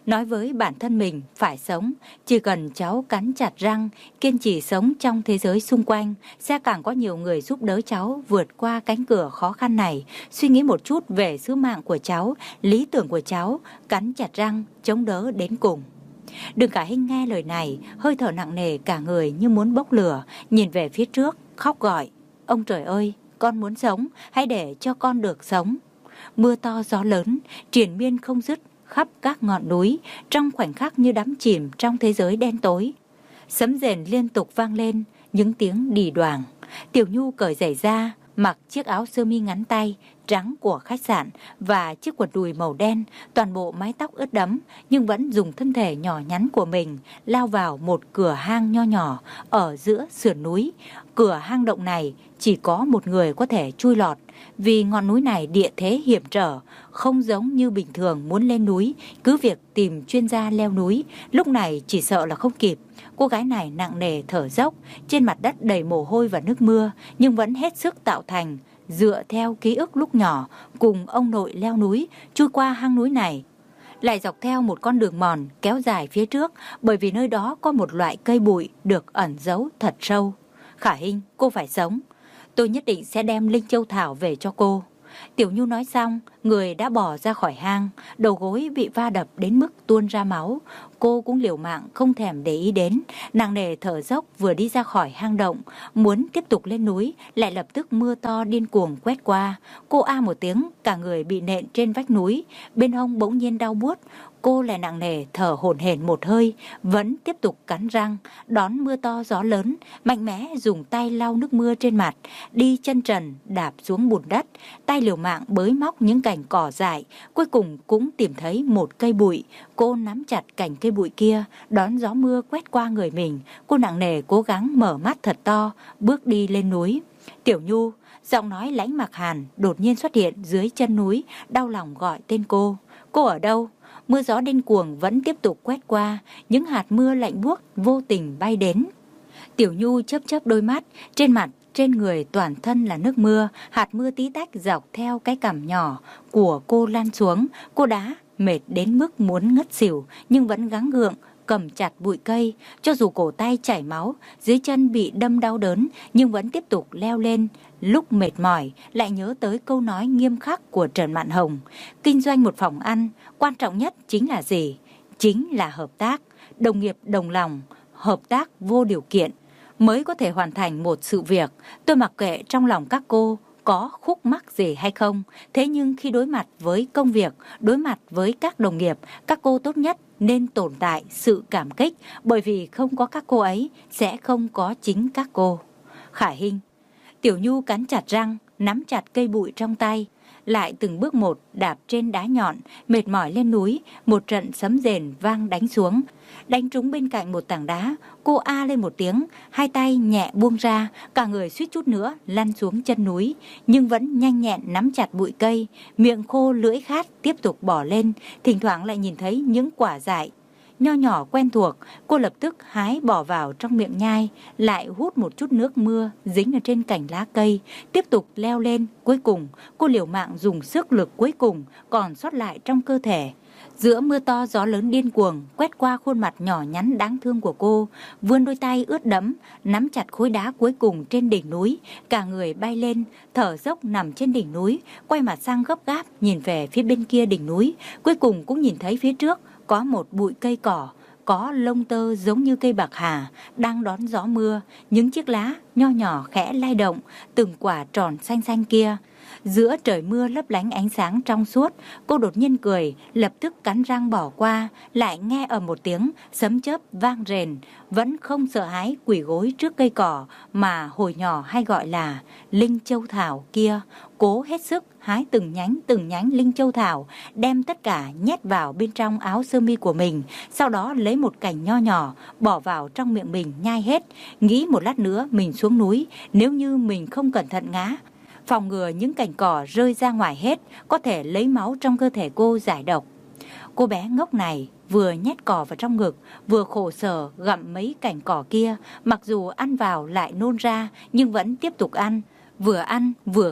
nói với bản thân mình phải sống. Chỉ cần cháu cắn chặt răng, kiên trì sống trong thế giới xung quanh, sẽ càng có nhiều người giúp đỡ cháu vượt qua cánh cửa khó khăn này. Suy nghĩ một chút về sứ mạng của cháu, lý tưởng của cháu, cắn chặt răng, chống đỡ đến cùng. Đường Khả Hinh nghe lời này, hơi thở nặng nề cả người như muốn bốc lửa, nhìn về phía trước, khóc gọi. Ông trời ơi, con muốn sống, hãy để cho con được sống. Mưa to gió lớn, triền miên không dứt khắp các ngọn núi, trong khoảnh khắc như đắm chìm trong thế giới đen tối. Sấm rền liên tục vang lên, những tiếng đì đoàng. Tiểu Nhu cởi giày ra, mặc chiếc áo sơ mi ngắn tay trắng của khách sạn và chiếc quần đùi màu đen, toàn bộ mái tóc ướt đẫm, nhưng vẫn dùng thân thể nhỏ nhắn của mình lao vào một cửa hang nho nhỏ ở giữa sườn núi. Cửa hang động này chỉ có một người có thể chui lọt, vì ngọn núi này địa thế hiểm trở, không giống như bình thường muốn lên núi, cứ việc tìm chuyên gia leo núi, lúc này chỉ sợ là không kịp. Cô gái này nặng nề thở dốc, trên mặt đất đầy mồ hôi và nước mưa, nhưng vẫn hết sức tạo thành, dựa theo ký ức lúc nhỏ, cùng ông nội leo núi, chui qua hang núi này. Lại dọc theo một con đường mòn kéo dài phía trước, bởi vì nơi đó có một loại cây bụi được ẩn giấu thật sâu. Khả Hinh, cô phải sống. Tôi nhất định sẽ đem Linh Châu Thảo về cho cô. Tiểu Nhu nói xong, người đã bỏ ra khỏi hang, đầu gối bị va đập đến mức tuôn ra máu. Cô cũng liều mạng không thèm để ý đến, nặng nề thở dốc vừa đi ra khỏi hang động, muốn tiếp tục lên núi, lại lập tức mưa to điên cuồng quét qua. Cô a một tiếng, cả người bị nện trên vách núi, bên hông bỗng nhiên đau buốt. Cô lại nặng nề thở hổn hển một hơi, vẫn tiếp tục cắn răng, đón mưa to gió lớn, mạnh mẽ dùng tay lau nước mưa trên mặt, đi chân trần đạp xuống bùn đất, tay liều mạng bới móc những cành cỏ dại, cuối cùng cũng tìm thấy một cây bụi. Cô nắm chặt cành cây bụi kia, đón gió mưa quét qua người mình. Cô nặng nề cố gắng mở mắt thật to, bước đi lên núi. Tiểu Nhu, giọng nói lãnh mặc hàn đột nhiên xuất hiện dưới chân núi, đau lòng gọi tên cô. Cô ở đâu? Mưa gió điên cuồng vẫn tiếp tục quét qua, những hạt mưa lạnh buốt vô tình bay đến. Tiểu Nhu chớp chớp đôi mắt, trên mặt, trên người toàn thân là nước mưa, hạt mưa tí tách dọc theo cái cằm nhỏ của cô lan xuống. Cô đã mệt đến mức muốn ngất xỉu, nhưng vẫn gắng gượng cầm chặt bụi cây, cho dù cổ tay chảy máu, dưới chân bị đâm đau đớn, nhưng vẫn tiếp tục leo lên. Lúc mệt mỏi, lại nhớ tới câu nói nghiêm khắc của Trần Mạn Hồng. Kinh doanh một phòng ăn, quan trọng nhất chính là gì? Chính là hợp tác, đồng nghiệp đồng lòng, hợp tác vô điều kiện, mới có thể hoàn thành một sự việc. Tôi mặc kệ trong lòng các cô có khúc mắc gì hay không, thế nhưng khi đối mặt với công việc, đối mặt với các đồng nghiệp, các cô tốt nhất nên tồn tại sự cảm kích, bởi vì không có các cô ấy, sẽ không có chính các cô. Khả Hinh. Tiểu Nhu cắn chặt răng, nắm chặt cây bụi trong tay, lại từng bước một đạp trên đá nhọn, mệt mỏi lên núi. Một trận sấm rền vang đánh xuống, đánh trúng bên cạnh một tảng đá. Cô a lên một tiếng, hai tay nhẹ buông ra, cả người suýt chút nữa lăn xuống chân núi, nhưng vẫn nhanh nhẹn nắm chặt bụi cây, miệng khô lưỡi khát tiếp tục bỏ lên. Thỉnh thoảng lại nhìn thấy những quả dại nho nhỏ quen thuộc, cô lập tức hái bỏ vào trong miệng nhai, lại hút một chút nước mưa dính ở trên cành lá cây, tiếp tục leo lên. Cuối cùng, cô liều mạng dùng sức lực cuối cùng còn sót lại trong cơ thể. Giữa mưa to gió lớn điên cuồng quét qua khuôn mặt nhỏ nhắn đáng thương của cô, vươn đôi tay ướt đẫm, nắm chặt khối đá cuối cùng trên đỉnh núi, cả người bay lên, thở dốc nằm trên đỉnh núi, quay mặt sang gấp gáp nhìn về phía bên kia đỉnh núi, cuối cùng cũng nhìn thấy phía trước có một bụi cây cỏ, có lông tơ giống như cây bạc hà, đang đón gió mưa, những chiếc lá nho nhỏ khẽ lay động, từng quả tròn xanh xanh kia. Giữa trời mưa lấp lánh ánh sáng trong suốt, cô đột nhiên cười, lập tức cắn răng bỏ qua, lại nghe ở một tiếng sấm chớp vang rền, vẫn không sợ hãi quỳ gối trước cây cỏ mà hồi nhỏ hay gọi là Linh Châu Thảo kia. Cố hết sức hái từng nhánh từng nhánh Linh Châu Thảo, đem tất cả nhét vào bên trong áo sơ mi của mình, sau đó lấy một cành nho nhỏ bỏ vào trong miệng mình nhai hết. Nghĩ một lát nữa mình xuống núi, nếu như mình không cẩn thận ngã, phòng ngừa những cành cỏ rơi ra ngoài hết, có thể lấy máu trong cơ thể cô giải độc. Cô bé ngốc này vừa nhét cỏ vào trong ngực, vừa khổ sở gặm mấy cành cỏ kia, mặc dù ăn vào lại nôn ra, nhưng vẫn tiếp tục ăn, vừa ăn vừa khóc,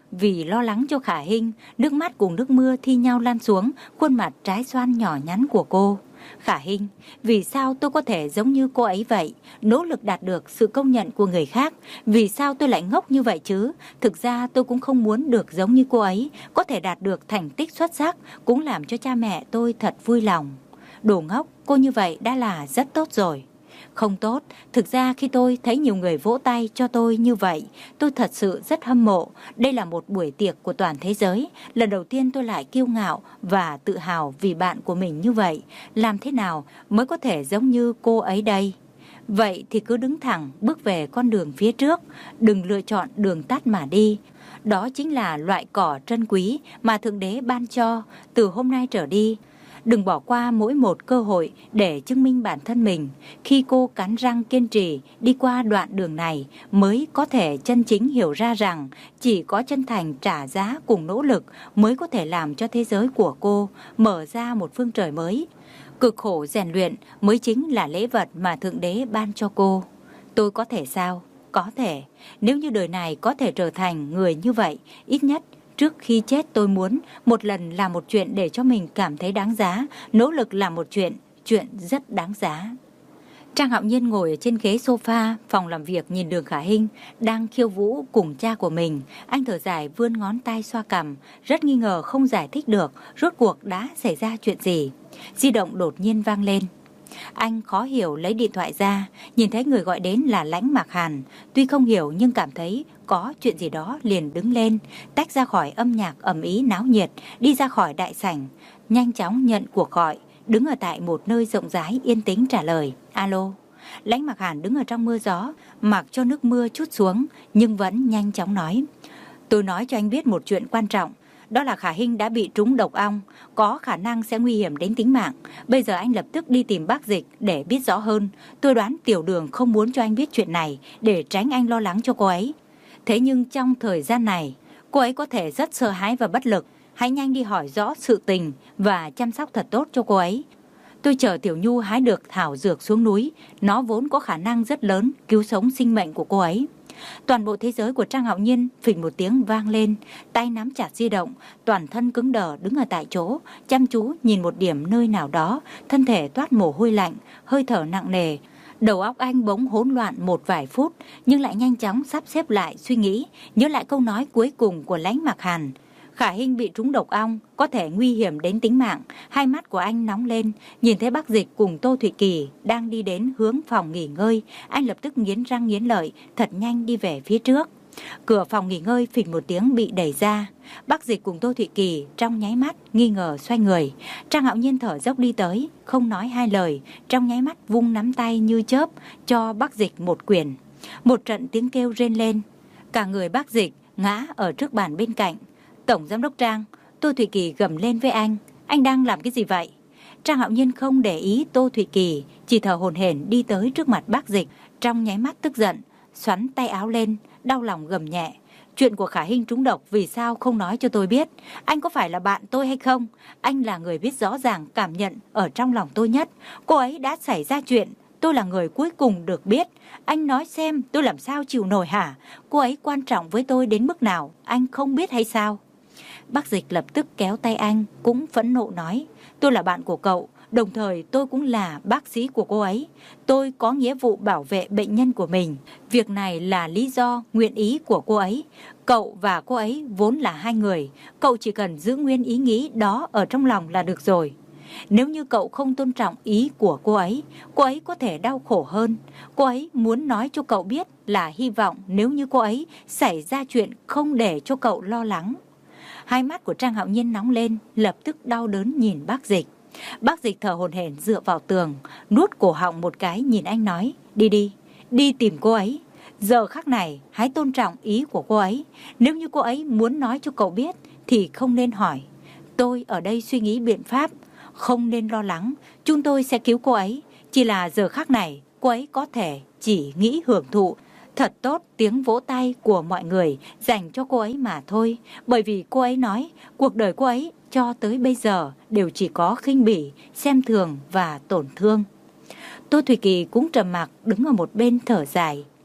Vì lo lắng cho Khả Hinh, nước mắt cùng nước mưa thi nhau lan xuống khuôn mặt trái xoan nhỏ nhắn của cô. Khả Hinh, vì sao tôi có thể giống như cô ấy vậy, nỗ lực đạt được sự công nhận của người khác? Vì sao tôi lại ngốc như vậy chứ? Thực ra tôi cũng không muốn được giống như cô ấy, có thể đạt được thành tích xuất sắc cũng làm cho cha mẹ tôi thật vui lòng. Đồ ngốc, cô như vậy đã là rất tốt rồi. Không tốt, thực ra khi tôi thấy nhiều người vỗ tay cho tôi như vậy, tôi thật sự rất hâm mộ. Đây là một buổi tiệc của toàn thế giới. Lần đầu tiên tôi lại kiêu ngạo và tự hào vì bạn của mình như vậy. Làm thế nào mới có thể giống như cô ấy đây? Vậy thì cứ đứng thẳng bước về con đường phía trước, đừng lựa chọn đường tắt mà đi. Đó chính là loại cỏ trân quý mà Thượng Đế ban cho từ hôm nay trở đi. Đừng bỏ qua mỗi một cơ hội để chứng minh bản thân mình. Khi cô cắn răng kiên trì đi qua đoạn đường này mới có thể chân chính hiểu ra rằng chỉ có chân thành trả giá cùng nỗ lực mới có thể làm cho thế giới của cô mở ra một phương trời mới. Cực khổ rèn luyện mới chính là lễ vật mà Thượng Đế ban cho cô. Tôi có thể sao? Có thể. Nếu như đời này có thể trở thành người như vậy, ít nhất trước khi chết tôi muốn một lần làm một chuyện để cho mình cảm thấy đáng giá, nỗ lực làm một chuyện, chuyện rất đáng giá. Trang Hạo Nhiên ngồi ở trên ghế sofa phòng làm việc nhìn Đường Khả Hinh đang khiêu vũ cùng cha của mình. Anh thở dài vươn ngón tay xoa cằm, rất nghi ngờ không giải thích được rốt cuộc đã xảy ra chuyện gì. Di động đột nhiên vang lên. Anh khó hiểu lấy điện thoại ra, nhìn thấy người gọi đến là Lãnh Mạc Hàn. Tuy không hiểu nhưng cảm thấy có chuyện gì đó liền đứng lên, tách ra khỏi âm nhạc ầm ĩ náo nhiệt, đi ra khỏi đại sảnh, nhanh chóng nhận cuộc gọi, đứng ở tại một nơi rộng rãi yên tĩnh trả lời. Alo. Lãnh Mạc Hàn đứng ở trong mưa gió, mặc cho nước mưa trút xuống nhưng vẫn nhanh chóng nói. Tôi nói cho anh biết một chuyện quan trọng. Đó là Khả Hinh đã bị trúng độc ong, có khả năng sẽ nguy hiểm đến tính mạng. Bây giờ anh lập tức đi tìm bác Dịch để biết rõ hơn. Tôi đoán Tiểu Đường không muốn cho anh biết chuyện này để tránh anh lo lắng cho cô ấy. Thế nhưng trong thời gian này, cô ấy có thể rất sợ hãi và bất lực. Hãy nhanh đi hỏi rõ sự tình và chăm sóc thật tốt cho cô ấy. Tôi chờ Tiểu Nhu hái được thảo dược xuống núi. Nó vốn có khả năng rất lớn cứu sống sinh mệnh của cô ấy. Toàn bộ thế giới của Trang Hạo Nhiên phình một tiếng vang lên, tay nắm chặt di động, toàn thân cứng đờ đứng ở tại chỗ, chăm chú nhìn một điểm nơi nào đó, thân thể toát mồ hôi lạnh, hơi thở nặng nề. Đầu óc anh bỗng hỗn loạn một vài phút, nhưng lại nhanh chóng sắp xếp lại suy nghĩ, nhớ lại câu nói cuối cùng của Lãnh Mạc Hàn. Khả Hinh bị trúng độc ong, có thể nguy hiểm đến tính mạng. Hai mắt của anh nóng lên, nhìn thấy bác Dịch cùng Tô Thụy Kỳ đang đi đến hướng phòng nghỉ ngơi. Anh lập tức nghiến răng nghiến lợi, thật nhanh đi về phía trước. Cửa phòng nghỉ ngơi phịch một tiếng bị đẩy ra. Bác Dịch cùng Tô Thụy Kỳ trong nháy mắt nghi ngờ xoay người. Trang Hạo Nhiên thở dốc đi tới, không nói hai lời, trong nháy mắt vung nắm tay như chớp cho bác Dịch một quyền. Một trận tiếng kêu rên lên, cả người bác Dịch ngã ở trước bàn bên cạnh. Tổng giám đốc Trang, Tô Thụy Kỳ gầm lên với anh, anh đang làm cái gì vậy? Trang Hạo Nhiên không để ý Tô Thụy Kỳ, chỉ thở hổn hển đi tới trước mặt bác Dịch, trong nháy mắt tức giận, xoắn tay áo lên, đau lòng gầm nhẹ. Chuyện của Khả Hinh trúng độc vì sao không nói cho tôi biết? Anh có phải là bạn tôi hay không? Anh là người biết rõ ràng cảm nhận ở trong lòng tôi nhất. Cô ấy đã xảy ra chuyện, tôi là người cuối cùng được biết. Anh nói xem tôi làm sao chịu nổi hả? Cô ấy quan trọng với tôi đến mức nào, anh không biết hay sao? Bác Dịch lập tức kéo tay anh, cũng phẫn nộ nói, tôi là bạn của cậu, đồng thời tôi cũng là bác sĩ của cô ấy. Tôi có nghĩa vụ bảo vệ bệnh nhân của mình. Việc này là lý do, nguyện ý của cô ấy. Cậu và cô ấy vốn là hai người, cậu chỉ cần giữ nguyên ý nghĩ đó ở trong lòng là được rồi. Nếu như cậu không tôn trọng ý của cô ấy, cô ấy có thể đau khổ hơn. Cô ấy muốn nói cho cậu biết là hy vọng nếu như cô ấy xảy ra chuyện không để cho cậu lo lắng. Hai mắt của Trang Hạo Nhiên nóng lên, lập tức đau đớn nhìn bác Dịch. Bác Dịch thở hổn hển dựa vào tường, nuốt cổ họng một cái nhìn anh nói, đi đi, đi tìm cô ấy. Giờ khắc này, hãy tôn trọng ý của cô ấy. Nếu như cô ấy muốn nói cho cậu biết, thì không nên hỏi. Tôi ở đây suy nghĩ biện pháp, không nên lo lắng, chúng tôi sẽ cứu cô ấy. Chỉ là giờ khắc này, cô ấy có thể chỉ nghĩ hưởng thụ. Thật tốt tiếng vỗ tay của mọi người dành cho cô ấy mà thôi. Bởi vì cô ấy nói cuộc đời cô ấy cho tới bây giờ đều chỉ có khinh bỉ, xem thường và tổn thương. Tô Thụy Kỳ cũng trầm mặc đứng ở một bên thở dài.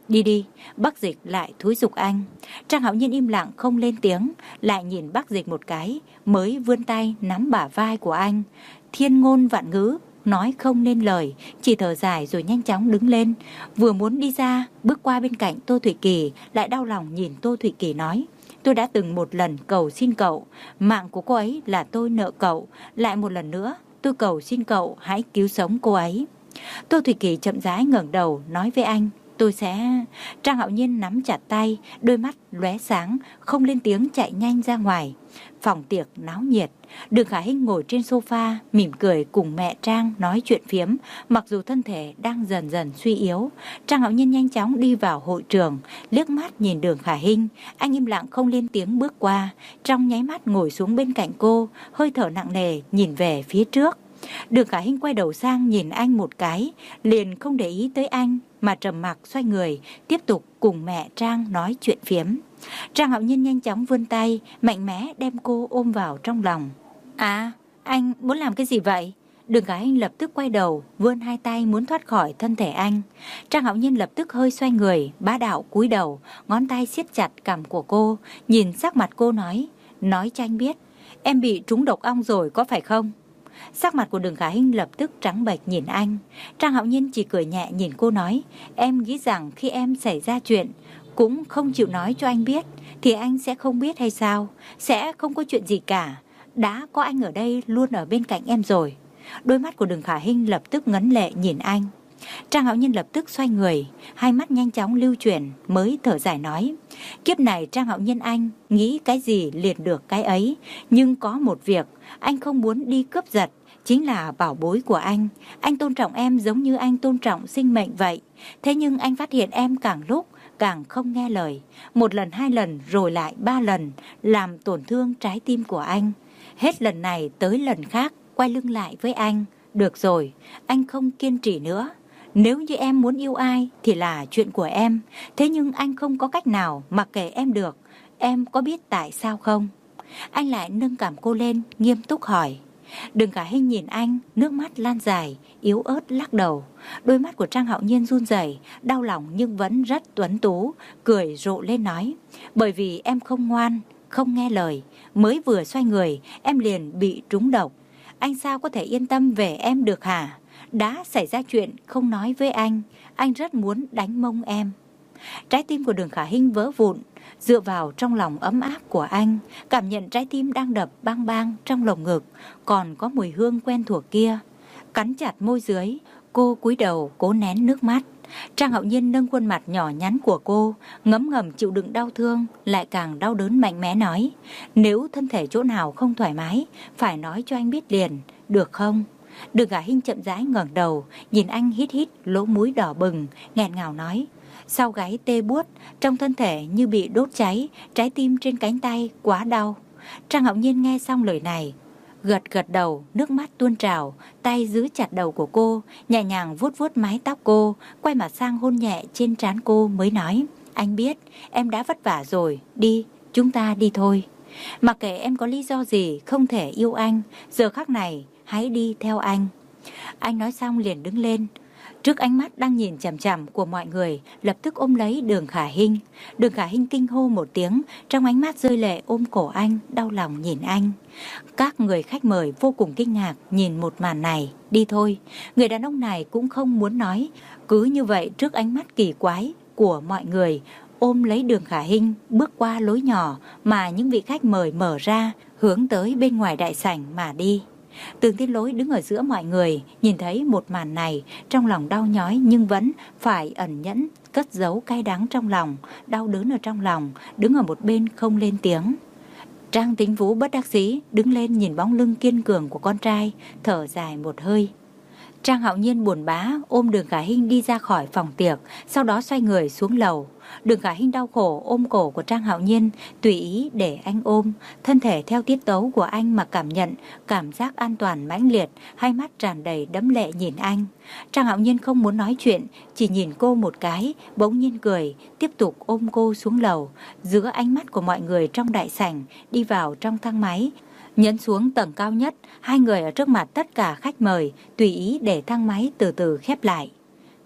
Đi đi, Bắc Dịch lại thúi giục anh. Trang Hạo Nhiên im lặng không lên tiếng, lại nhìn Bắc Dịch một cái, mới vươn tay nắm bả vai của anh. Thiên ngôn vạn ngữ, nói không nên lời, chỉ thở dài rồi nhanh chóng đứng lên. Vừa muốn đi ra, bước qua bên cạnh Tô Thụy Kỳ, lại đau lòng nhìn Tô Thụy Kỳ nói: tôi đã từng một lần cầu xin cậu, mạng của cô ấy là tôi nợ cậu, lại một lần nữa tôi cầu xin cậu hãy cứu sống cô ấy. Tô Thụy Kỳ chậm rãi ngẩng đầu nói với anh: tôi sẽ... Trang Hạo Nhiên nắm chặt tay, đôi mắt lóe sáng, không lên tiếng chạy nhanh ra ngoài. Phòng tiệc náo nhiệt, Đường Khả Hinh ngồi trên sofa, mỉm cười cùng mẹ Trang nói chuyện phiếm, mặc dù thân thể đang dần dần suy yếu. Trang Hạo Nhiên nhanh chóng đi vào hội trường, liếc mắt nhìn Đường Khả Hinh, anh im lặng không lên tiếng bước qua, trong nháy mắt ngồi xuống bên cạnh cô, hơi thở nặng nề nhìn về phía trước. Đường Khả Hinh quay đầu sang nhìn anh một cái, liền không để ý tới anh mà trầm mặc xoay người, tiếp tục cùng mẹ Trang nói chuyện phiếm. Trang Hạo Nhiên nhanh chóng vươn tay, mạnh mẽ đem cô ôm vào trong lòng. À, anh muốn làm cái gì vậy? Đường Khả Hinh lập tức quay đầu, vươn hai tay muốn thoát khỏi thân thể anh. Trang Hạo Nhiên lập tức hơi xoay người, bá đạo cúi đầu, ngón tay siết chặt cằm của cô, nhìn sắc mặt cô nói: nói cho anh biết, em bị trúng độc ong rồi có phải không? Sắc mặt của Đường Khả Hinh lập tức trắng bệch nhìn anh. Trang Hạo Nhiên chỉ cười nhẹ nhìn cô nói: em nghĩ rằng khi em xảy ra chuyện cũng không chịu nói cho anh biết thì anh sẽ không biết hay sao? Sẽ không có chuyện gì cả, đã có anh ở đây luôn ở bên cạnh em rồi. Đôi mắt của Đường Khả Hinh lập tức ngấn lệ nhìn anh. Trang Hạo Nhiên lập tức xoay người, hai mắt nhanh chóng lưu chuyển, mới thở dài nói: kiếp này Trang Hạo Nhiên anh nghĩ cái gì liền được cái ấy, nhưng có một việc anh không muốn đi cướp giật, chính là bảo bối của anh. Anh tôn trọng em giống như anh tôn trọng sinh mệnh vậy. Thế nhưng anh phát hiện em càng lúc càng không nghe lời, một lần hai lần rồi lại ba lần, làm tổn thương trái tim của anh. Hết lần này tới lần khác quay lưng lại với anh. Được rồi, anh không kiên trì nữa. Nếu như em muốn yêu ai thì là chuyện của em, thế nhưng anh không có cách nào mặc kệ em được. Em có biết tại sao không? Anh lại nâng cảm cô lên, nghiêm túc hỏi. Đường Khả Hinh nhìn anh, nước mắt lan dài, yếu ớt lắc đầu. Đôi mắt của Trang Hạo Nhiên run rẩy, đau lòng nhưng vẫn rất tuấn tú, cười rộ lên nói: bởi vì em không ngoan, không nghe lời, mới vừa xoay người em liền bị trúng độc. Anh sao có thể yên tâm về em được hả? Đã xảy ra chuyện không nói với anh, anh rất muốn đánh mông em. Trái tim của Đường Khả Hinh vỡ vụn, dựa vào trong lòng ấm áp của anh, cảm nhận trái tim đang đập bang bang trong lồng ngực, còn có mùi hương quen thuộc kia. Cắn chặt môi dưới, cô cúi đầu cố nén nước mắt. Trang Hạo Nhiên nâng khuôn mặt nhỏ nhắn của cô, ngấm ngầm chịu đựng đau thương, lại càng đau đớn mạnh mẽ nói: nếu thân thể chỗ nào không thoải mái, phải nói cho anh biết liền, được không? Đường Khả Hinh chậm rãi ngẩng đầu, nhìn anh hít hít lỗ mũi đỏ bừng, nghẹn ngào nói: sau gáy tê buốt, trong thân thể như bị đốt cháy, trái tim trên cánh tay quá đau. Trang Hạo Nhiên nghe xong lời này, gật gật đầu, nước mắt tuôn trào, tay giữ chặt đầu của cô, nhẹ nhàng vuốt vuốt mái tóc cô, quay mặt sang hôn nhẹ trên trán cô mới nói: anh biết, em đã vất vả rồi, đi, chúng ta đi thôi. Mặc kệ em có lý do gì không thể yêu anh, giờ khắc này hãy đi theo anh. Anh nói xong liền đứng lên. Trước ánh mắt đang nhìn chằm chằm của mọi người, lập tức ôm lấy Đường Khả Hinh. Đường Khả Hinh kinh hô một tiếng, trong ánh mắt rơi lệ ôm cổ anh, đau lòng nhìn anh. Các người khách mời vô cùng kinh ngạc nhìn một màn này. Đi thôi, người đàn ông này cũng không muốn nói. Cứ như vậy trước ánh mắt kỳ quái của mọi người, ôm lấy Đường Khả Hinh bước qua lối nhỏ mà những vị khách mời mở ra, hướng tới bên ngoài đại sảnh mà đi. Tường Thiên Lỗi đứng ở giữa mọi người, nhìn thấy một màn này, trong lòng đau nhói nhưng vẫn phải ẩn nhẫn, cất giấu cay đắng trong lòng, đau đớn ở trong lòng, đứng ở một bên không lên tiếng. Trang Tính Vũ bất đắc dĩ đứng lên nhìn bóng lưng kiên cường của con trai, thở dài một hơi. Trang Hạo Nhiên buồn bã ôm Đường Khả Hinh đi ra khỏi phòng tiệc, sau đó xoay người xuống lầu. Đường Khả Hinh đau khổ ôm cổ của Trang Hạo Nhiên, tùy ý để anh ôm, thân thể theo tiết tấu của anh mà cảm nhận cảm giác an toàn mãnh liệt, hai mắt tràn đầy đẫm lệ nhìn anh. Trang Hạo Nhiên không muốn nói chuyện, chỉ nhìn cô một cái, bỗng nhiên cười, tiếp tục ôm cô xuống lầu, giữa ánh mắt của mọi người trong đại sảnh, đi vào trong thang máy. Nhấn xuống tầng cao nhất, hai người ở trước mặt tất cả khách mời, tùy ý để thang máy từ từ khép lại.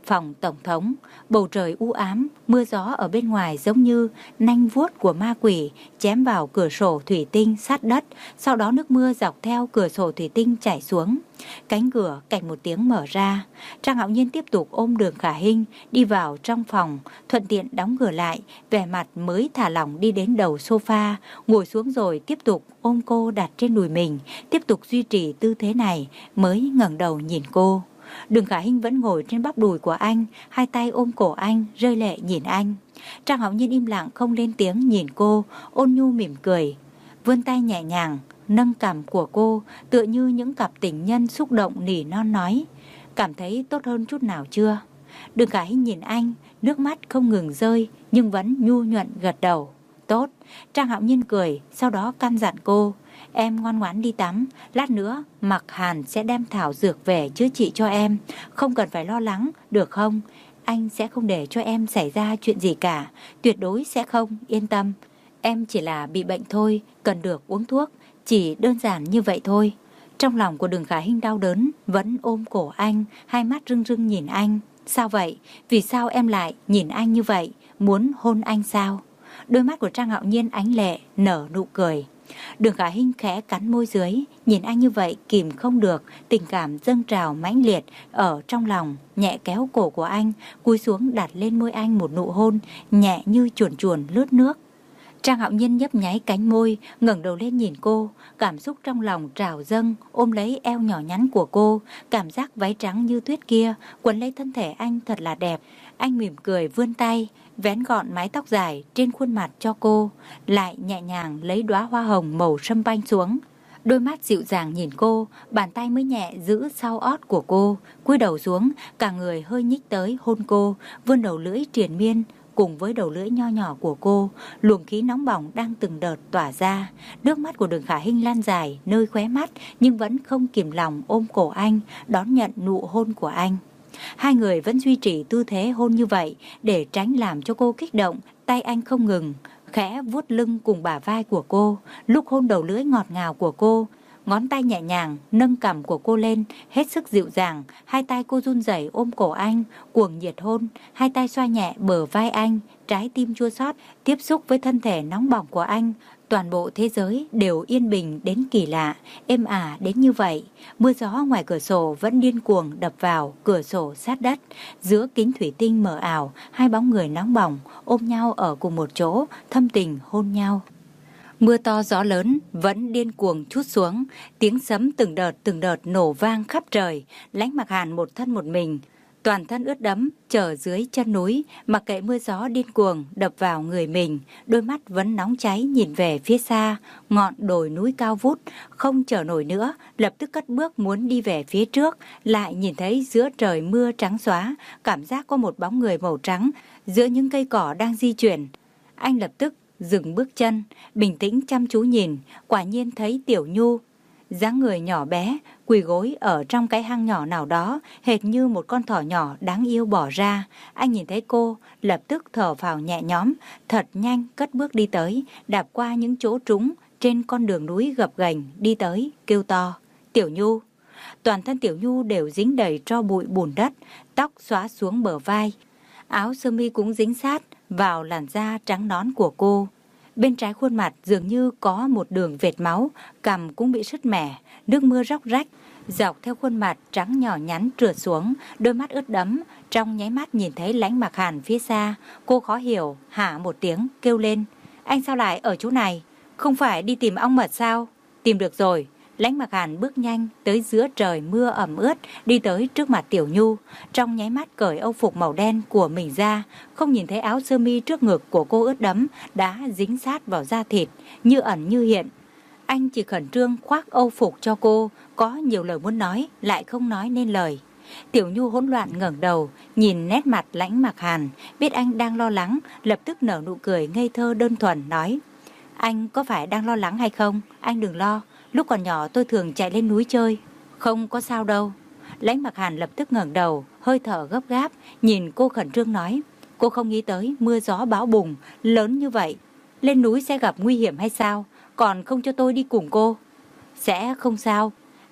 Phòng tổng thống, bầu trời u ám, mưa gió ở bên ngoài giống như nanh vuốt của ma quỷ chém vào cửa sổ thủy tinh sát đất, sau đó nước mưa dọc theo cửa sổ thủy tinh chảy xuống. Cánh cửa cạch một tiếng mở ra, Trang Hạo Nhiên tiếp tục ôm Đường Khả Hinh đi vào trong phòng, thuận tiện đóng cửa lại, vẻ mặt mới thả lỏng đi đến đầu sofa, ngồi xuống rồi tiếp tục ôm cô đặt trên đùi mình, tiếp tục duy trì tư thế này mới ngẩng đầu nhìn cô. Đường Khả Hinh vẫn ngồi trên bắp đùi của anh, hai tay ôm cổ anh, rơi lệ nhìn anh. Trang Hạo Nhiên im lặng không lên tiếng nhìn cô, ôn nhu mỉm cười, vươn tay nhẹ nhàng nâng cằm của cô, tựa như những cặp tình nhân xúc động nỉ non nói, cảm thấy tốt hơn chút nào chưa? Đường Khả Hinh nhìn anh, nước mắt không ngừng rơi nhưng vẫn nhu nhuận gật đầu. Tốt. Trang Hạo Nhiên cười, sau đó căn dặn cô, em ngoan ngoãn đi tắm, lát nữa Mặc Hàn sẽ đem thảo dược về chữa trị cho em, không cần phải lo lắng, được không? Anh sẽ không để cho em xảy ra chuyện gì cả, tuyệt đối sẽ không, yên tâm. Em chỉ là bị bệnh thôi, cần được uống thuốc, chỉ đơn giản như vậy thôi. Trong lòng của Đường Khả Hinh đau đớn, vẫn ôm cổ anh, hai mắt rưng rưng nhìn anh. Sao vậy? Vì sao em lại nhìn anh như vậy? Muốn hôn anh sao? Đôi mắt của Trang Hạo Nhiên ánh lệ, nở nụ cười. Đường Khả Hinh khẽ cắn môi dưới, nhìn anh như vậy kìm không được, tình cảm dâng trào mãnh liệt ở trong lòng, nhẹ kéo cổ của anh, cúi xuống đặt lên môi anh một nụ hôn, nhẹ như chuồn chuồn lướt nước. Trang Hạo Nhiên nhấp nháy cánh môi, ngẩng đầu lên nhìn cô, cảm xúc trong lòng trào dâng, ôm lấy eo nhỏ nhắn của cô, cảm giác váy trắng như tuyết kia quấn lấy thân thể anh thật là đẹp. Anh mỉm cười vươn tay, vén gọn mái tóc dài trên khuôn mặt cho cô, lại nhẹ nhàng lấy đóa hoa hồng màu sâm banh xuống. Đôi mắt dịu dàng nhìn cô, bàn tay mới nhẹ giữ sau ót của cô, cúi đầu xuống, cả người hơi nhích tới hôn cô, vươn đầu lưỡi triền miên. Cùng với đầu lưỡi nho nhỏ của cô, luồng khí nóng bỏng đang từng đợt tỏa ra. Nước mắt của Đường Khả Hinh lan dài nơi khóe mắt, nhưng vẫn không kìm lòng ôm cổ anh, đón nhận nụ hôn của anh. Hai người vẫn duy trì tư thế hôn như vậy để tránh làm cho cô kích động. Tay anh không ngừng khẽ vuốt lưng cùng bả vai của cô, lúc hôn đầu lưỡi ngọt ngào của cô, ngón tay nhẹ nhàng nâng cằm của cô lên, hết sức dịu dàng. Hai tay cô run rẩy ôm cổ anh, cuồng nhiệt hôn, hai tay xoa nhẹ bờ vai anh, trái tim chua xót tiếp xúc với thân thể nóng bỏng của anh. Toàn bộ thế giới đều yên bình đến kỳ lạ, êm ả đến như vậy. Mưa gió ngoài cửa sổ vẫn điên cuồng đập vào cửa sổ sát đất. Giữa kính thủy tinh mờ ảo, hai bóng người nóng bỏng ôm nhau ở cùng một chỗ, thâm tình hôn nhau. Mưa to gió lớn vẫn điên cuồng trút xuống, tiếng sấm từng đợt từng đợt nổ vang khắp trời. Lãnh Mặc Hàn một thân một mình, toàn thân ướt đẫm, chờ dưới chân núi, mặc kệ mưa gió điên cuồng đập vào người mình, đôi mắt vẫn nóng cháy nhìn về phía xa, ngọn đồi núi cao vút, không chờ nổi nữa, lập tức cất bước muốn đi về phía trước, lại nhìn thấy giữa trời mưa trắng xóa, cảm giác có một bóng người màu trắng giữa những cây cỏ đang di chuyển. Anh lập tức dừng bước chân, bình tĩnh chăm chú nhìn, quả nhiên thấy Tiểu Nhu, dáng người nhỏ bé, quỳ gối ở trong cái hang nhỏ nào đó, hệt như một con thỏ nhỏ đáng yêu bỏ ra. Anh nhìn thấy cô, lập tức thở phào nhẹ nhõm, thật nhanh cất bước đi tới, đạp qua những chỗ trũng trên con đường núi gập ghềnh đi tới, kêu to, Tiểu Nhu. Toàn thân Tiểu Nhu đều dính đầy tro bụi bùn đất, tóc xóa xuống bờ vai, áo sơ mi cũng dính sát vào làn da trắng nõn của cô. Bên trái khuôn mặt dường như có một đường vệt máu, cằm cũng bị sứt mẻ, nước mưa róc rách dọc theo khuôn mặt trắng nhỏ nhắn trượt xuống, đôi mắt ướt đẫm. Trong nháy mắt nhìn thấy Lãnh Mặc Hàn phía xa, cô khó hiểu hả một tiếng kêu lên, anh sao lại ở chỗ này? Không phải đi tìm ong mật sao? Tìm được rồi. Lãnh Mặc Hàn bước nhanh tới giữa trời mưa ẩm ướt, đi tới trước mặt Tiểu Nhu, trong nháy mắt cởi âu phục màu đen của mình ra, không nhìn thấy áo sơ mi trước ngực của cô ướt đẫm đã dính sát vào da thịt, như ẩn như hiện. Anh chỉ khẩn trương khoác âu phục cho cô, có nhiều lời muốn nói lại không nói nên lời. Tiểu Nhu hỗn loạn ngẩng đầu, nhìn nét mặt Lãnh Mặc Hàn, biết anh đang lo lắng, lập tức nở nụ cười ngây thơ đơn thuần nói, anh có phải đang lo lắng hay không? Anh đừng lo. Lúc còn nhỏ tôi thường chạy lên núi chơi. Không có sao đâu. Lãnh Mặc Hàn lập tức ngẩng đầu, hơi thở gấp gáp, nhìn cô khẩn trương nói, cô không nghĩ tới mưa gió bão bùng lớn như vậy, lên núi sẽ gặp nguy hiểm hay sao? Còn không cho tôi đi cùng cô? Sẽ không sao.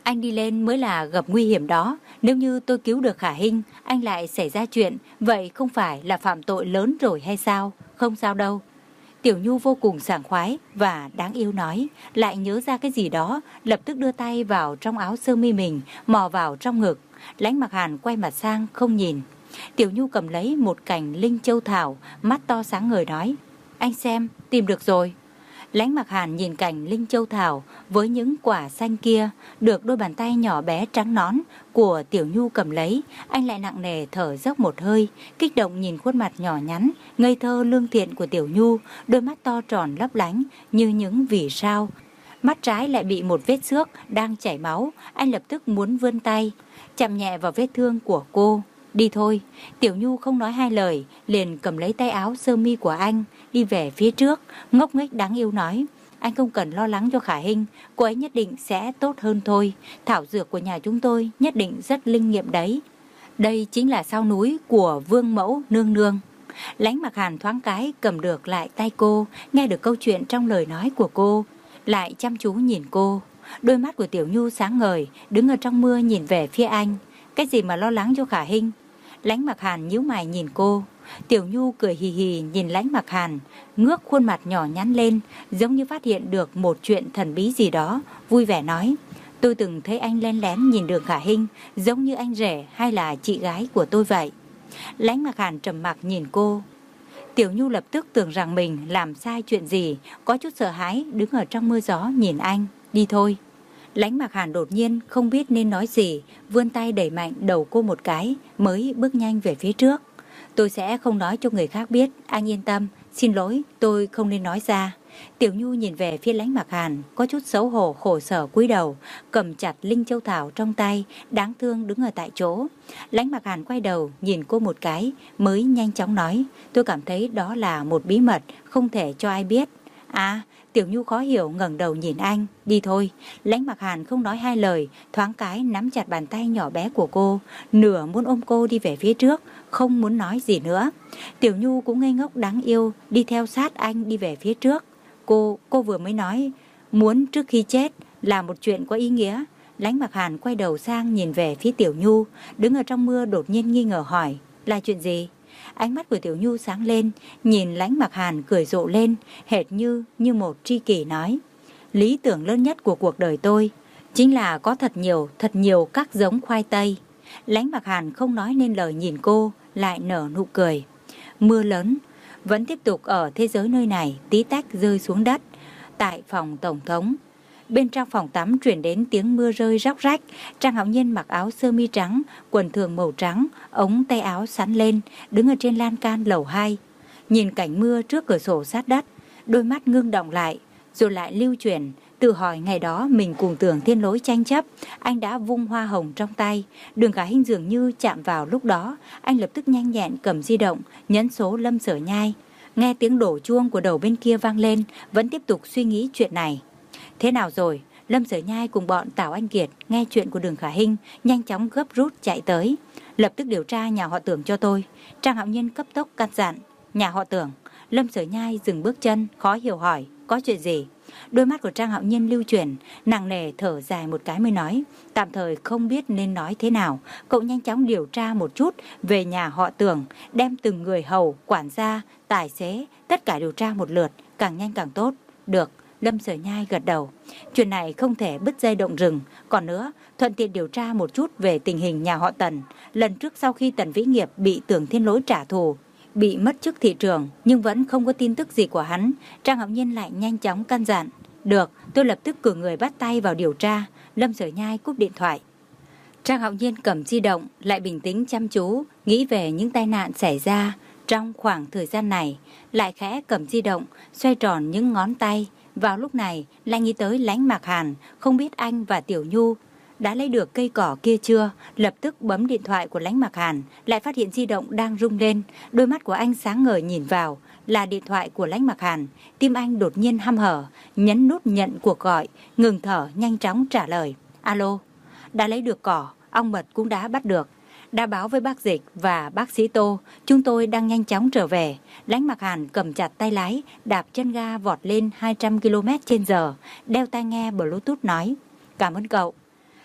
Anh đi lên mới là gặp nguy hiểm đó. Nếu như tôi cứu được Khả Hinh, anh lại xảy ra chuyện, vậy không phải là phạm tội lớn rồi hay sao? Không sao đâu. Tiểu Nhu vô cùng sảng khoái và đáng yêu nói, lại nhớ ra cái gì đó, lập tức đưa tay vào trong áo sơ mi mình, mò vào trong ngực. Lãnh Mặc Hàn quay mặt sang không nhìn. Tiểu Nhu cầm lấy một cành linh châu thảo, mắt to sáng ngời nói, anh xem, tìm được rồi. Lãnh Mặc Hàn nhìn cành linh châu thảo với những quả xanh kia, được đôi bàn tay nhỏ bé trắng nõn của Tiểu Nhu cầm lấy, anh lại nặng nề thở dốc một hơi, kích động nhìn khuôn mặt nhỏ nhắn, ngây thơ lương thiện của Tiểu Nhu, đôi mắt to tròn lấp lánh như những vì sao. Mắt trái lại bị một vết xước đang chảy máu, anh lập tức muốn vươn tay, chạm nhẹ vào vết thương của cô. Đi thôi. Tiểu Nhu không nói hai lời, liền cầm lấy tay áo sơ mi của anh, đi về phía trước, ngốc nghếch đáng yêu nói, anh không cần lo lắng cho Khả Hinh, cô ấy nhất định sẽ tốt hơn thôi. Thảo dược của nhà chúng tôi nhất định rất linh nghiệm đấy. Đây chính là sao núi của Vương Mẫu nương nương. Lãnh Mặc Hàn thoáng cái cầm được lại tay cô, nghe được câu chuyện trong lời nói của cô, lại chăm chú nhìn cô. Đôi mắt của Tiểu Nhu sáng ngời, đứng ở trong mưa nhìn về phía anh. Cái gì mà lo lắng cho Khả Hinh? Lãnh Mặc Hàn nhíu mày nhìn cô. Tiểu Nhu cười hì hì nhìn Lãnh Mặc Hàn, ngước khuôn mặt nhỏ nhắn lên, giống như phát hiện được một chuyện thần bí gì đó, vui vẻ nói, tôi từng thấy anh len lén nhìn Đường Khả Hinh, giống như anh rể hay là chị gái của tôi vậy. Lãnh Mặc Hàn trầm mặc nhìn cô. Tiểu Nhu lập tức tưởng rằng mình làm sai chuyện gì, có chút sợ hãi đứng ở trong mưa gió nhìn anh. Đi thôi. Lãnh Mặc Hàn đột nhiên không biết nên nói gì, vươn tay đẩy mạnh đầu cô một cái, mới bước nhanh về phía trước. Tôi sẽ không nói cho người khác biết, anh yên tâm, xin lỗi, tôi không nên nói ra. Tiểu Nhu nhìn về phía Lãnh Mặc Hàn, có chút xấu hổ khổ sở cúi đầu, cầm chặt linh châu thảo trong tay, đáng thương đứng ở tại chỗ. Lãnh Mặc Hàn quay đầu nhìn cô một cái, mới nhanh chóng nói, tôi cảm thấy đó là một bí mật, không thể cho ai biết. À, Tiểu Nhu khó hiểu ngẩng đầu nhìn anh. Đi thôi. Lãnh Mặc Hàn không nói hai lời, thoáng cái nắm chặt bàn tay nhỏ bé của cô, nửa muốn ôm cô đi về phía trước, không muốn nói gì nữa. Tiểu Nhu cũng ngây ngốc đáng yêu, đi theo sát anh đi về phía trước. Cô, cô vừa mới nói muốn trước khi chết là một chuyện có ý nghĩa. Lãnh Mặc Hàn quay đầu sang nhìn về phía Tiểu Nhu, đứng ở trong mưa đột nhiên nghi ngờ hỏi, là chuyện gì? Ánh mắt của Tiểu Nhu sáng lên, nhìn Lãnh Mặc Hàn cười rộ lên, hệt như như một tri kỷ nói, lý tưởng lớn nhất của cuộc đời tôi chính là có thật nhiều, thật nhiều các giống khoai tây. Lãnh Mặc Hàn không nói nên lời nhìn cô, lại nở nụ cười. Mưa lớn vẫn tiếp tục ở thế giới nơi này, tí tách rơi xuống đất. Tại phòng tổng thống, bên trong phòng tắm truyền đến tiếng mưa rơi róc rách. Trang Hạo Nhiên mặc áo sơ mi trắng, quần thường màu trắng, ống tay áo sắn lên, đứng ở trên lan can lầu hai, nhìn cảnh mưa trước cửa sổ sát đất, đôi mắt ngưng động lại, rồi lại lưu chuyển, tự hỏi ngày đó mình cùng Tưởng Thiên Lỗi tranh chấp, anh đã vung hoa hồng trong tay. Đường Khả Hinh dường như chạm vào lúc đó, anh lập tức nhanh nhẹn cầm di động, nhấn số Lâm Sở Nhai. Nghe tiếng đổ chuông của đầu bên kia vang lên, vẫn tiếp tục suy nghĩ chuyện này. Thế nào rồi? Lâm Sở Nhai cùng bọn Tào Anh Kiệt nghe chuyện của Đường Khả Hinh, nhanh chóng gấp rút chạy tới. Lập tức điều tra nhà họ Tưởng cho tôi. Trang Hạo Nhiên cấp tốc căn dặn. Nhà họ Tưởng. Lâm Sở Nhai dừng bước chân, khó hiểu hỏi, có chuyện gì? Đôi mắt của Trang Hạo Nhiên lưu chuyển, nặng nề thở dài một cái mới nói, tạm thời không biết nên nói thế nào. Cậu nhanh chóng điều tra một chút về nhà họ Tưởng, đem từng người hầu, quản gia, tài xế, tất cả điều tra một lượt, càng nhanh càng tốt. Được. Lâm Sở Nhai gật đầu. Chuyện này không thể bứt dây động rừng. Còn nữa, thuận tiện điều tra một chút về tình hình nhà họ Tần. Lần trước sau khi Tần Vĩ Nghiệp bị Tưởng Thiên Lỗi trả thù, bị mất chức thị trưởng, nhưng vẫn không có tin tức gì của hắn. Trang Hạo Nhiên lại nhanh chóng căn dặn. Được, tôi lập tức cử người bắt tay vào điều tra. Lâm Sở Nhai cúp điện thoại. Trang Hạo Nhiên cầm di động, lại bình tĩnh chăm chú, nghĩ về những tai nạn xảy ra trong khoảng thời gian này, lại khẽ cầm di động, xoay tròn những ngón tay. Vào lúc này, lại nghĩ tới Lãnh Mặc Hàn, không biết anh và Tiểu Nhu đã lấy được cây cỏ kia chưa. Lập tức bấm điện thoại của Lãnh Mặc Hàn, lại phát hiện di động đang rung lên. Đôi mắt của anh sáng ngời nhìn vào, là điện thoại của Lãnh Mặc Hàn. Tim anh đột nhiên hăm hở, nhấn nút nhận cuộc gọi, ngừng thở nhanh chóng trả lời. Alo, đã lấy được cỏ, ong mật cũng đã bắt được. Đã báo với bác Dịch và bác sĩ Tô, chúng tôi đang nhanh chóng trở về. Lãnh Mặc Hàn cầm chặt tay lái, đạp chân ga vọt lên hai trăm ki lô mét trên giờ, đeo tai nghe Bluetooth nói. Cảm ơn cậu.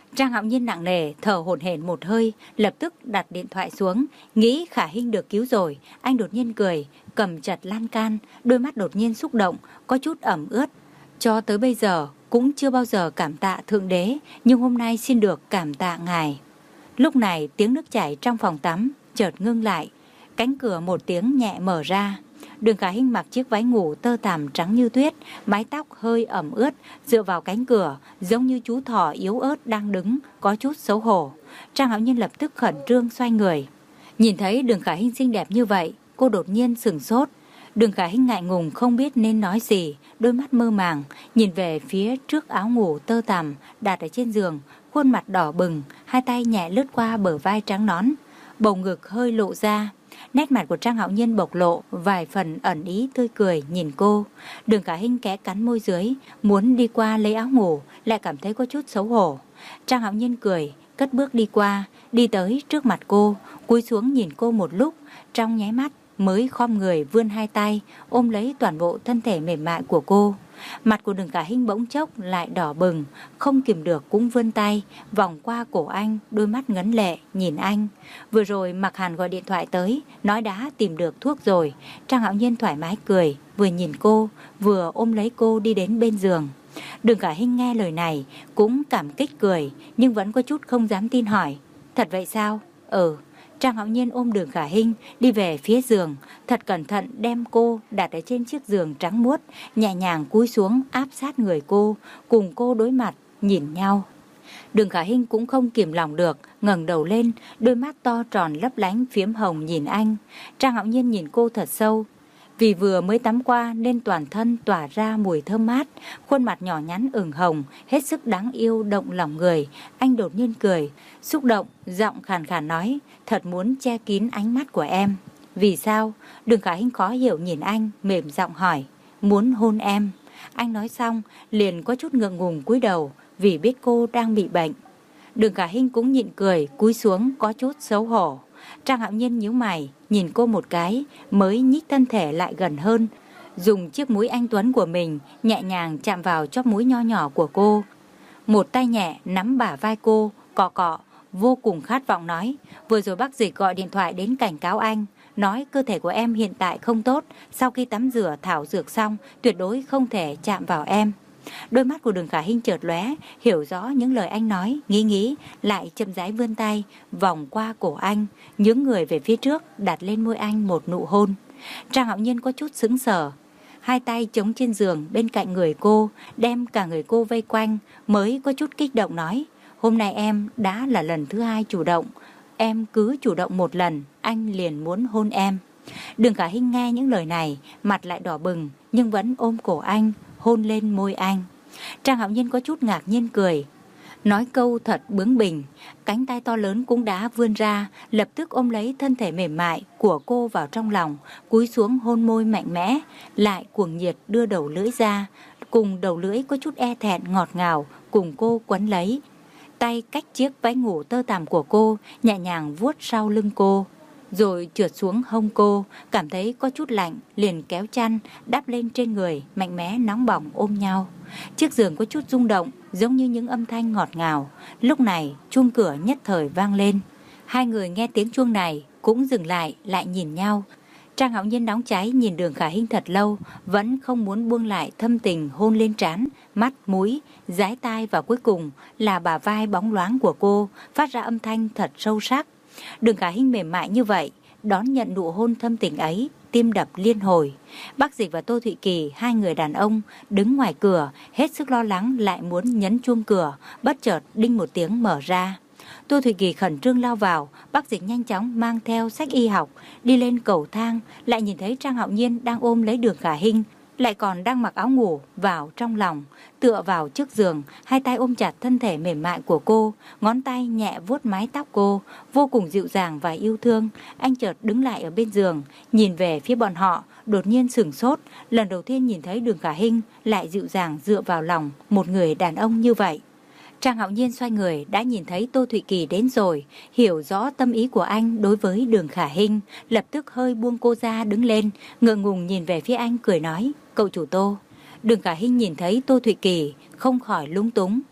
Trang Hạo Nhiên nặng nề thở hổn hển một hơi, lập tức đặt điện thoại xuống, nghĩ Khả Hinh được cứu rồi. Anh đột nhiên cười, cầm chặt lan can, đôi mắt đột nhiên xúc động, có chút ẩm ướt. Cho tới bây giờ cũng chưa bao giờ cảm tạ Thượng Đế, nhưng hôm nay xin được cảm tạ Ngài. Lúc này tiếng nước chảy trong phòng tắm chợt ngưng lại, cánh cửa một tiếng nhẹ mở ra. Đường Khả Hinh mặc chiếc váy ngủ tơ tằm trắng như tuyết, mái tóc hơi ẩm ướt, dựa vào cánh cửa, giống như chú thỏ yếu ớt đang đứng, có chút xấu hổ. Trang Hạo Nhiên lập tức khẩn trương xoay người. Nhìn thấy Đường Khả Hinh xinh đẹp như vậy, cô đột nhiên sửng sốt. Đường Khả Hinh ngại ngùng không biết nên nói gì, đôi mắt mơ màng, nhìn về phía trước áo ngủ tơ tằm đặt ở trên giường, khuôn mặt đỏ bừng, hai tay nhẹ lướt qua bờ vai trắng nõn, bầu ngực hơi lộ ra. Nét mặt của Trang Hạo Nhiên bộc lộ vài phần ẩn ý tươi cười nhìn cô. Đường Khả Hinh kẽ cắn môi dưới, muốn đi qua lấy áo ngủ, lại cảm thấy có chút xấu hổ. Trang Hạo Nhiên cười, cất bước đi qua, đi tới trước mặt cô, cúi xuống nhìn cô một lúc, trong nháy mắt mới khom người vươn hai tay, ôm lấy toàn bộ thân thể mềm mại của cô. Mặt của Đường Khả Hinh bỗng chốc lại đỏ bừng, không kìm được cũng vươn tay, vòng qua cổ anh, đôi mắt ngấn lệ, nhìn anh. Vừa rồi Mạc Hàn gọi điện thoại tới, nói đã tìm được thuốc rồi. Trang Hạo Nhiên thoải mái cười, vừa nhìn cô, vừa ôm lấy cô đi đến bên giường. Đường Khả Hinh nghe lời này, cũng cảm kích cười, nhưng vẫn có chút không dám tin hỏi. Thật vậy sao? Ừ. Trang Hạo Nhiên ôm Đường Khả Hinh đi về phía giường, thật cẩn thận đem cô đặt ở trên chiếc giường trắng muốt, nhẹ nhàng cúi xuống áp sát người cô, cùng cô đối mặt, nhìn nhau. Đường Khả Hinh cũng không kìm lòng được, ngẩng đầu lên, đôi mắt to tròn lấp lánh phiếm hồng nhìn anh. Trang Hạo Nhiên nhìn cô thật sâu. Vì vừa mới tắm qua nên toàn thân tỏa ra mùi thơm mát, khuôn mặt nhỏ nhắn ửng hồng, hết sức đáng yêu động lòng người. Anh đột nhiên cười, xúc động, giọng khàn khàn nói, thật muốn che kín ánh mắt của em. Vì sao? Đường Khả Hinh khó hiểu nhìn anh, mềm giọng hỏi, muốn hôn em. Anh nói xong, liền có chút ngượng ngùng cúi đầu, vì biết cô đang bị bệnh. Đường Khả Hinh cũng nhịn cười, cúi xuống có chút xấu hổ. Trang Hạo Nhiên nhíu mày, nhìn cô một cái, mới nhích thân thể lại gần hơn, dùng chiếc mũi anh tuấn của mình nhẹ nhàng chạm vào chóp mũi nho nhỏ của cô. Một tay nhẹ nắm bả vai cô, cọ cọ, vô cùng khát vọng nói, vừa rồi bác Dịch gọi điện thoại đến cảnh cáo anh, nói cơ thể của em hiện tại không tốt, sau khi tắm rửa thảo dược xong, tuyệt đối không thể chạm vào em. Đôi mắt của Đường Khả Hinh chợt lóe, hiểu rõ những lời anh nói, nghĩ nghĩ, lại chậm rãi vươn tay, vòng qua cổ anh, nhướng người về phía trước, đặt lên môi anh một nụ hôn. Trang Hạo Nhiên có chút sững sờ, hai tay chống trên giường bên cạnh người cô, đem cả người cô vây quanh, mới có chút kích động nói, hôm nay em đã là lần thứ hai chủ động, em cứ chủ động một lần, anh liền muốn hôn em. Đường Khả Hinh nghe những lời này, mặt lại đỏ bừng, nhưng vẫn ôm cổ anh, hôn lên môi anh. Trang Hạo Nhiên có chút ngạc nhiên cười, nói câu thật bướng bỉnh, cánh tay to lớn cũng đã vươn ra, lập tức ôm lấy thân thể mềm mại của cô vào trong lòng, cúi xuống hôn môi mạnh mẽ, lại cuồng nhiệt đưa đầu lưỡi ra, cùng đầu lưỡi có chút e thẹn ngọt ngào, cùng cô quấn lấy. Tay cách chiếc váy ngủ tơ tằm của cô, nhẹ nhàng vuốt sau lưng cô, rồi trượt xuống hông cô, cảm thấy có chút lạnh, liền kéo chăn, đắp lên trên người, mạnh mẽ nóng bỏng ôm nhau. Chiếc giường có chút rung động, giống như những âm thanh ngọt ngào. Lúc này, chuông cửa nhất thời vang lên. Hai người nghe tiếng chuông này, cũng dừng lại, lại nhìn nhau. Trang Hạo Nhiên nóng cháy nhìn Đường Khả Hinh thật lâu, vẫn không muốn buông lại thâm tình hôn lên trán, mắt, mũi, dái tai và cuối cùng là bả vai bóng loáng của cô, phát ra âm thanh thật sâu sắc. Đường Khả Hinh mềm mại như vậy, đón nhận nụ hôn thâm tình ấy, tim đập liên hồi. Bác Dịch và Tô Thụy Kỳ, hai người đàn ông, đứng ngoài cửa, hết sức lo lắng lại muốn nhấn chuông cửa, bất chợt đinh một tiếng mở ra. Tô Thụy Kỳ khẩn trương lao vào, bác Dịch nhanh chóng mang theo sách y học, đi lên cầu thang, lại nhìn thấy Trang Hạo Nhiên đang ôm lấy Đường Khả Hinh, lại còn đang mặc áo ngủ, vào trong lòng, tựa vào trước giường, hai tay ôm chặt thân thể mềm mại của cô, ngón tay nhẹ vuốt mái tóc cô, vô cùng dịu dàng và yêu thương. Anh chợt đứng lại ở bên giường, nhìn về phía bọn họ, đột nhiên sửng sốt, lần đầu tiên nhìn thấy Đường Khả Hinh lại dịu dàng dựa vào lòng một người đàn ông như vậy. Trang Hạo Nhiên xoay người đã nhìn thấy Tô Thụy Kỳ đến rồi, hiểu rõ tâm ý của anh đối với Đường Khả Hinh, lập tức hơi buông cô ra đứng lên, ngượng ngùng nhìn về phía anh cười nói, cậu chủ Tô. Đường Khả Hinh nhìn thấy Tô Thụy Kỳ, không khỏi lúng túng. Tô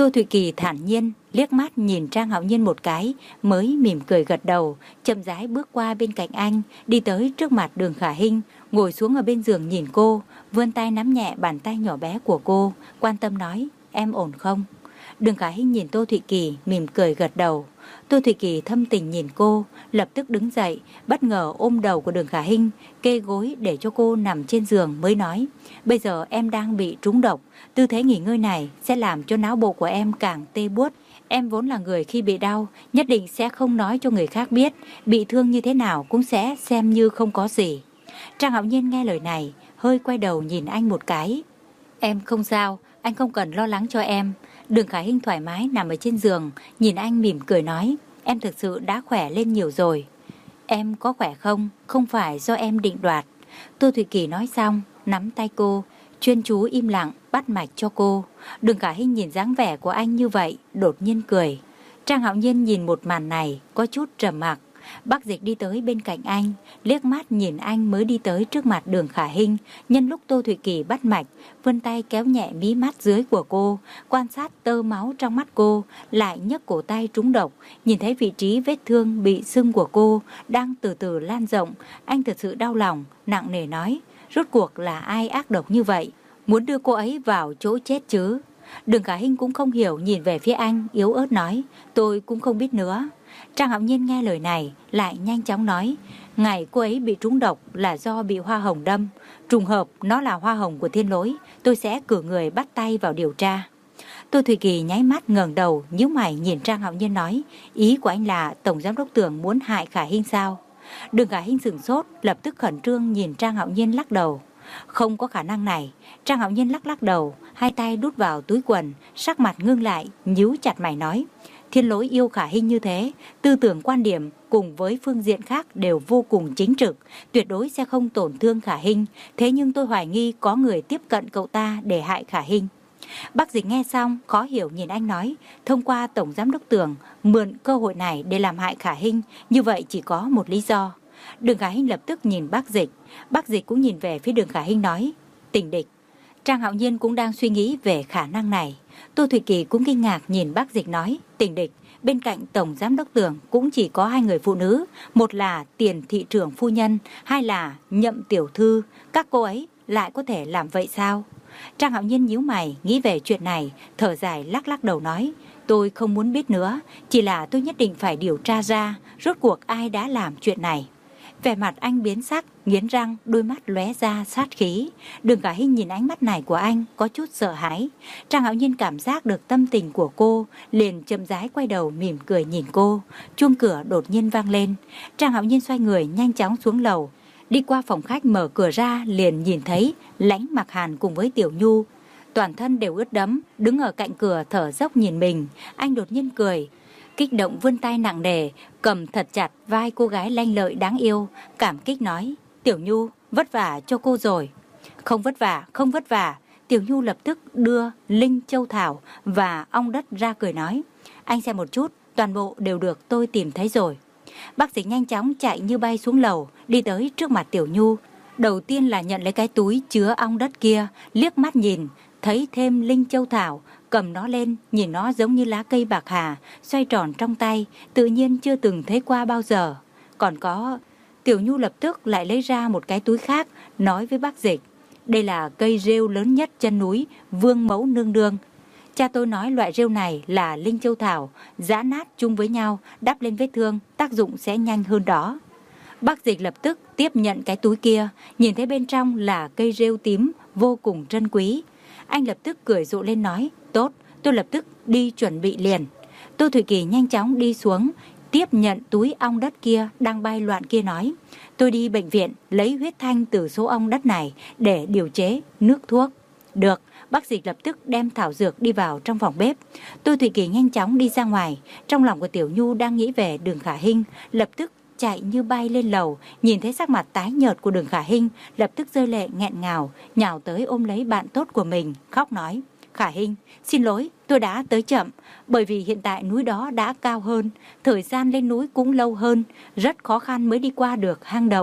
Tô Thụy Kỳ thản nhiên liếc mắt nhìn Trang Hạo Nhiên một cái, mới mỉm cười gật đầu, chậm rãi bước qua bên cạnh anh, đi tới trước mặt Đường Khả Hinh, ngồi xuống ở bên giường nhìn cô, vươn tay nắm nhẹ bàn tay nhỏ bé của cô, quan tâm nói, em ổn không? Đường Khả Hinh nhìn Tô Thụy Kỳ mỉm cười gật đầu. Tô Thụy Kỳ thâm tình nhìn cô, lập tức đứng dậy, bất ngờ ôm đầu của Đường Khả Hinh, kê gối để cho cô nằm trên giường mới nói, bây giờ em đang bị trúng độc, tư thế nghỉ ngơi này sẽ làm cho não bộ của em càng tê buốt. Em vốn là người khi bị đau, nhất định sẽ không nói cho người khác biết, bị thương như thế nào cũng sẽ xem như không có gì. Trang Hạo Nhiên nghe lời này, hơi quay đầu nhìn anh một cái. Em không sao, anh không cần lo lắng cho em. Đường Khả Hinh thoải mái nằm ở trên giường, nhìn anh mỉm cười nói, em thực sự đã khỏe lên nhiều rồi. Em có khỏe không? Không phải do em định đoạt. Tô Thụy Kỳ nói xong, nắm tay cô, chuyên chú im lặng bắt mạch cho cô. Đường Khả Hinh nhìn dáng vẻ của anh như vậy, đột nhiên cười. Trang Hạo Nhiên nhìn một màn này, có chút trầm mặc. Bác Dịch đi tới bên cạnh anh, liếc mắt nhìn anh mới đi tới trước mặt Đường Khả Hinh. Nhân lúc Tô Thụy Kỳ bắt mạch, vươn tay kéo nhẹ mí mắt dưới của cô, quan sát tơ máu trong mắt cô, lại nhấc cổ tay trúng độc, nhìn thấy vị trí vết thương bị sưng của cô đang từ từ lan rộng. Anh thật sự đau lòng, nặng nề nói, rốt cuộc là ai ác độc như vậy, muốn đưa cô ấy vào chỗ chết chứ? Đường Khả Hinh cũng không hiểu, nhìn về phía anh, yếu ớt nói, tôi cũng không biết nữa. Trang Hạo Nhiên nghe lời này, lại nhanh chóng nói, ngày cô ấy bị trúng độc là do bị hoa hồng đâm, trùng hợp nó là hoa hồng của Thiên Lỗi, tôi sẽ cử người bắt tay vào điều tra. Tô Thụy Kỳ nháy mắt ngẩng đầu, nhíu mày nhìn Trang Hạo Nhiên nói, ý của anh là Tổng Giám đốc Tưởng muốn hại Khả Hinh sao? Đường Khả Hinh sửng sốt, lập tức khẩn trương nhìn Trang Hạo Nhiên lắc đầu. Không có khả năng này. Trang Hạo Nhiên lắc lắc đầu, hai tay đút vào túi quần, sắc mặt ngưng lại, nhíu chặt mày nói, Thiên Lỗi yêu Khả Hinh như thế, tư tưởng quan điểm cùng với phương diện khác đều vô cùng chính trực, tuyệt đối sẽ không tổn thương Khả Hinh, thế nhưng tôi hoài nghi có người tiếp cận cậu ta để hại Khả Hinh. Bác Dịch nghe xong, khó hiểu nhìn anh nói, thông qua Tổng Giám đốc Tưởng mượn cơ hội này để làm hại Khả Hinh, như vậy chỉ có một lý do. Đường Khả Hinh lập tức nhìn Bác Dịch, Bác Dịch cũng nhìn về phía Đường Khả Hinh nói, tình địch. Trang Hạo Nhiên cũng đang suy nghĩ về khả năng này. Tô Thụy Kỳ cũng kinh ngạc nhìn Bác Dịch nói, tình địch, bên cạnh Tổng Giám đốc Tưởng cũng chỉ có hai người phụ nữ, một là Tiền thị trưởng phu nhân, hai là Nhậm tiểu thư, các cô ấy lại có thể làm vậy sao? Trang Hạo Nhiên nhíu mày, nghĩ về chuyện này, thở dài lắc lắc đầu nói, tôi không muốn biết nữa, chỉ là tôi nhất định phải điều tra ra, rốt cuộc ai đã làm chuyện này. Vẻ mặt anh biến sắc, nghiến răng, đôi mắt lóe ra sát khí. Đường Khả Hinh nhìn ánh mắt này của anh, có chút sợ hãi. Trang Hạo Nhiên cảm giác được tâm tình của cô, liền chậm rãi quay đầu mỉm cười nhìn cô. Chuông cửa đột nhiên vang lên. Trang Hạo Nhiên xoay người nhanh chóng xuống lầu. Đi qua phòng khách mở cửa ra, liền nhìn thấy Lãnh Mặc Hàn cùng với Tiểu Nhu. Toàn thân đều ướt đẫm, đứng ở cạnh cửa thở dốc nhìn mình. Anh đột nhiên cười, kích động vươn tay nặng nề, cầm thật chặt vai cô gái lanh lợi đáng yêu, cảm kích nói, Tiểu Nhu, vất vả cho cô rồi. Không vất vả, không vất vả. Tiểu Nhu lập tức đưa Linh Châu Thảo và ong đất ra cười nói, anh xem một chút, toàn bộ đều được tôi tìm thấy rồi. Bác Dịch nhanh chóng chạy như bay xuống lầu, đi tới trước mặt Tiểu Nhu. Đầu tiên là nhận lấy cái túi chứa ong đất kia, liếc mắt nhìn, thấy thêm Linh Châu Thảo, cầm nó lên, nhìn nó giống như lá cây bạc hà, xoay tròn trong tay, tự nhiên chưa từng thấy qua bao giờ. Còn có, Tiểu Nhu lập tức lại lấy ra một cái túi khác, nói với Bác Dịch, đây là cây rêu lớn nhất chân núi, Vương Mẫu Nương Nương. Cha tôi nói loại rêu này là Linh Châu Thảo, giã nát chung với nhau, đắp lên vết thương, tác dụng sẽ nhanh hơn đó. Bác Dịch lập tức tiếp nhận cái túi kia, nhìn thấy bên trong là cây rêu tím, vô cùng trân quý. Anh lập tức cười rộ lên nói, tốt, tôi lập tức đi chuẩn bị liền. Tô Thụy Kỳ nhanh chóng đi xuống, tiếp nhận túi ong đất kia đang bay loạn kia nói, tôi đi bệnh viện lấy huyết thanh từ số ong đất này để điều chế nước thuốc. Được, bác Dịch lập tức đem thảo dược đi vào trong phòng bếp. Tô Thụy Kỳ nhanh chóng đi ra ngoài, trong lòng của Tiểu Nhu đang nghĩ về Đường Khả Hinh, lập tức chạy như bay lên lầu, nhìn thấy sắc mặt tái nhợt của Đường Khả Hinh, lập tức rơi lệ nghẹn ngào, nhào tới ôm lấy bạn tốt của mình, khóc nói, Khả Hinh, xin lỗi, tôi đã tới chậm, bởi vì hiện tại núi đó đã cao hơn, thời gian lên núi cũng lâu hơn, rất khó khăn mới đi qua được hang động.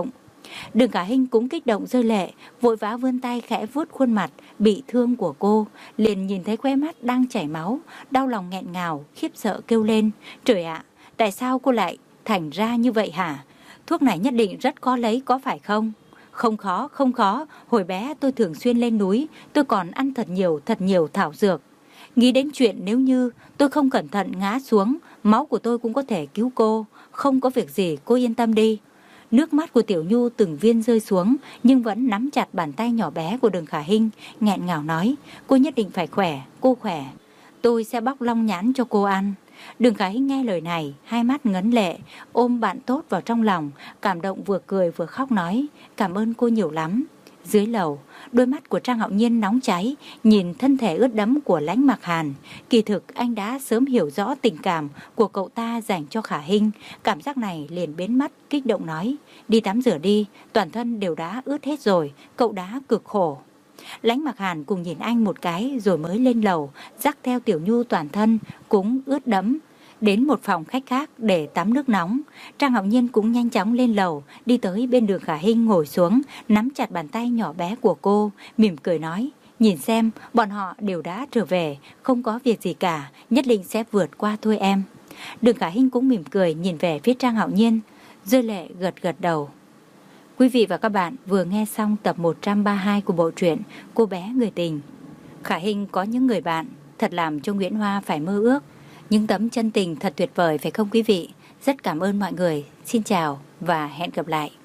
Đường Khả Hinh cũng kích động rơi lệ, vội vã vươn tay khẽ vuốt khuôn mặt bị thương của cô, liền nhìn thấy khóe mắt đang chảy máu, đau lòng nghẹn ngào, khiếp sợ kêu lên: "Trời ạ, tại sao cô lại thành ra như vậy hả? Thuốc này nhất định rất khó lấy có phải không?" "Không khó, không khó, hồi bé tôi thường xuyên lên núi, tôi còn ăn thật nhiều, thật nhiều thảo dược. Nghĩ đến chuyện nếu như tôi không cẩn thận ngã xuống, máu của tôi cũng có thể cứu cô, không có việc gì, cô yên tâm đi." Nước mắt của Tiểu Nhu từng viên rơi xuống, nhưng vẫn nắm chặt bàn tay nhỏ bé của Đường Khả Hinh, nghẹn ngào nói: "Cô nhất định phải khỏe, cô khỏe. Tôi sẽ bóc long nhãn cho cô ăn." Đường Khả Hinh nghe lời này, hai mắt ngấn lệ, ôm bạn tốt vào trong lòng, cảm động vừa cười vừa khóc nói: "Cảm ơn cô nhiều lắm." Dưới lầu, đôi mắt của Trang Hạo Nhiên nóng cháy, nhìn thân thể ướt đẫm của Lãnh Mặc Hàn. Kỳ thực anh đã sớm hiểu rõ tình cảm của cậu ta dành cho Khả Hinh, cảm giác này liền biến mất, kích động nói: "Đi tắm rửa đi, toàn thân đều đã ướt hết rồi, cậu đã cực khổ." Lãnh Mặc Hàn cùng nhìn anh một cái rồi mới lên lầu, dắt theo Tiểu Nhu toàn thân cũng ướt đẫm đến một phòng khách khác để tắm nước nóng. Trang Hạo Nhiên cũng nhanh chóng lên lầu, đi tới bên Đường Khả Hinh ngồi xuống, nắm chặt bàn tay nhỏ bé của cô, mỉm cười nói: "Nhìn xem, bọn họ đều đã trở về, không có việc gì cả, nhất định sẽ vượt qua thôi em." Đường Khả Hinh cũng mỉm cười nhìn về phía Trang Hạo Nhiên, rơi lệ gật gật đầu. Quý vị và các bạn vừa nghe xong tập một trăm ba mươi hai của bộ truyện Cô bé người tình. Khả Hinh có những người bạn thật làm cho Nguyễn Hoa phải mơ ước. Những tấm chân tình thật tuyệt vời phải không quý vị? Rất cảm ơn mọi người. Xin chào và hẹn gặp lại.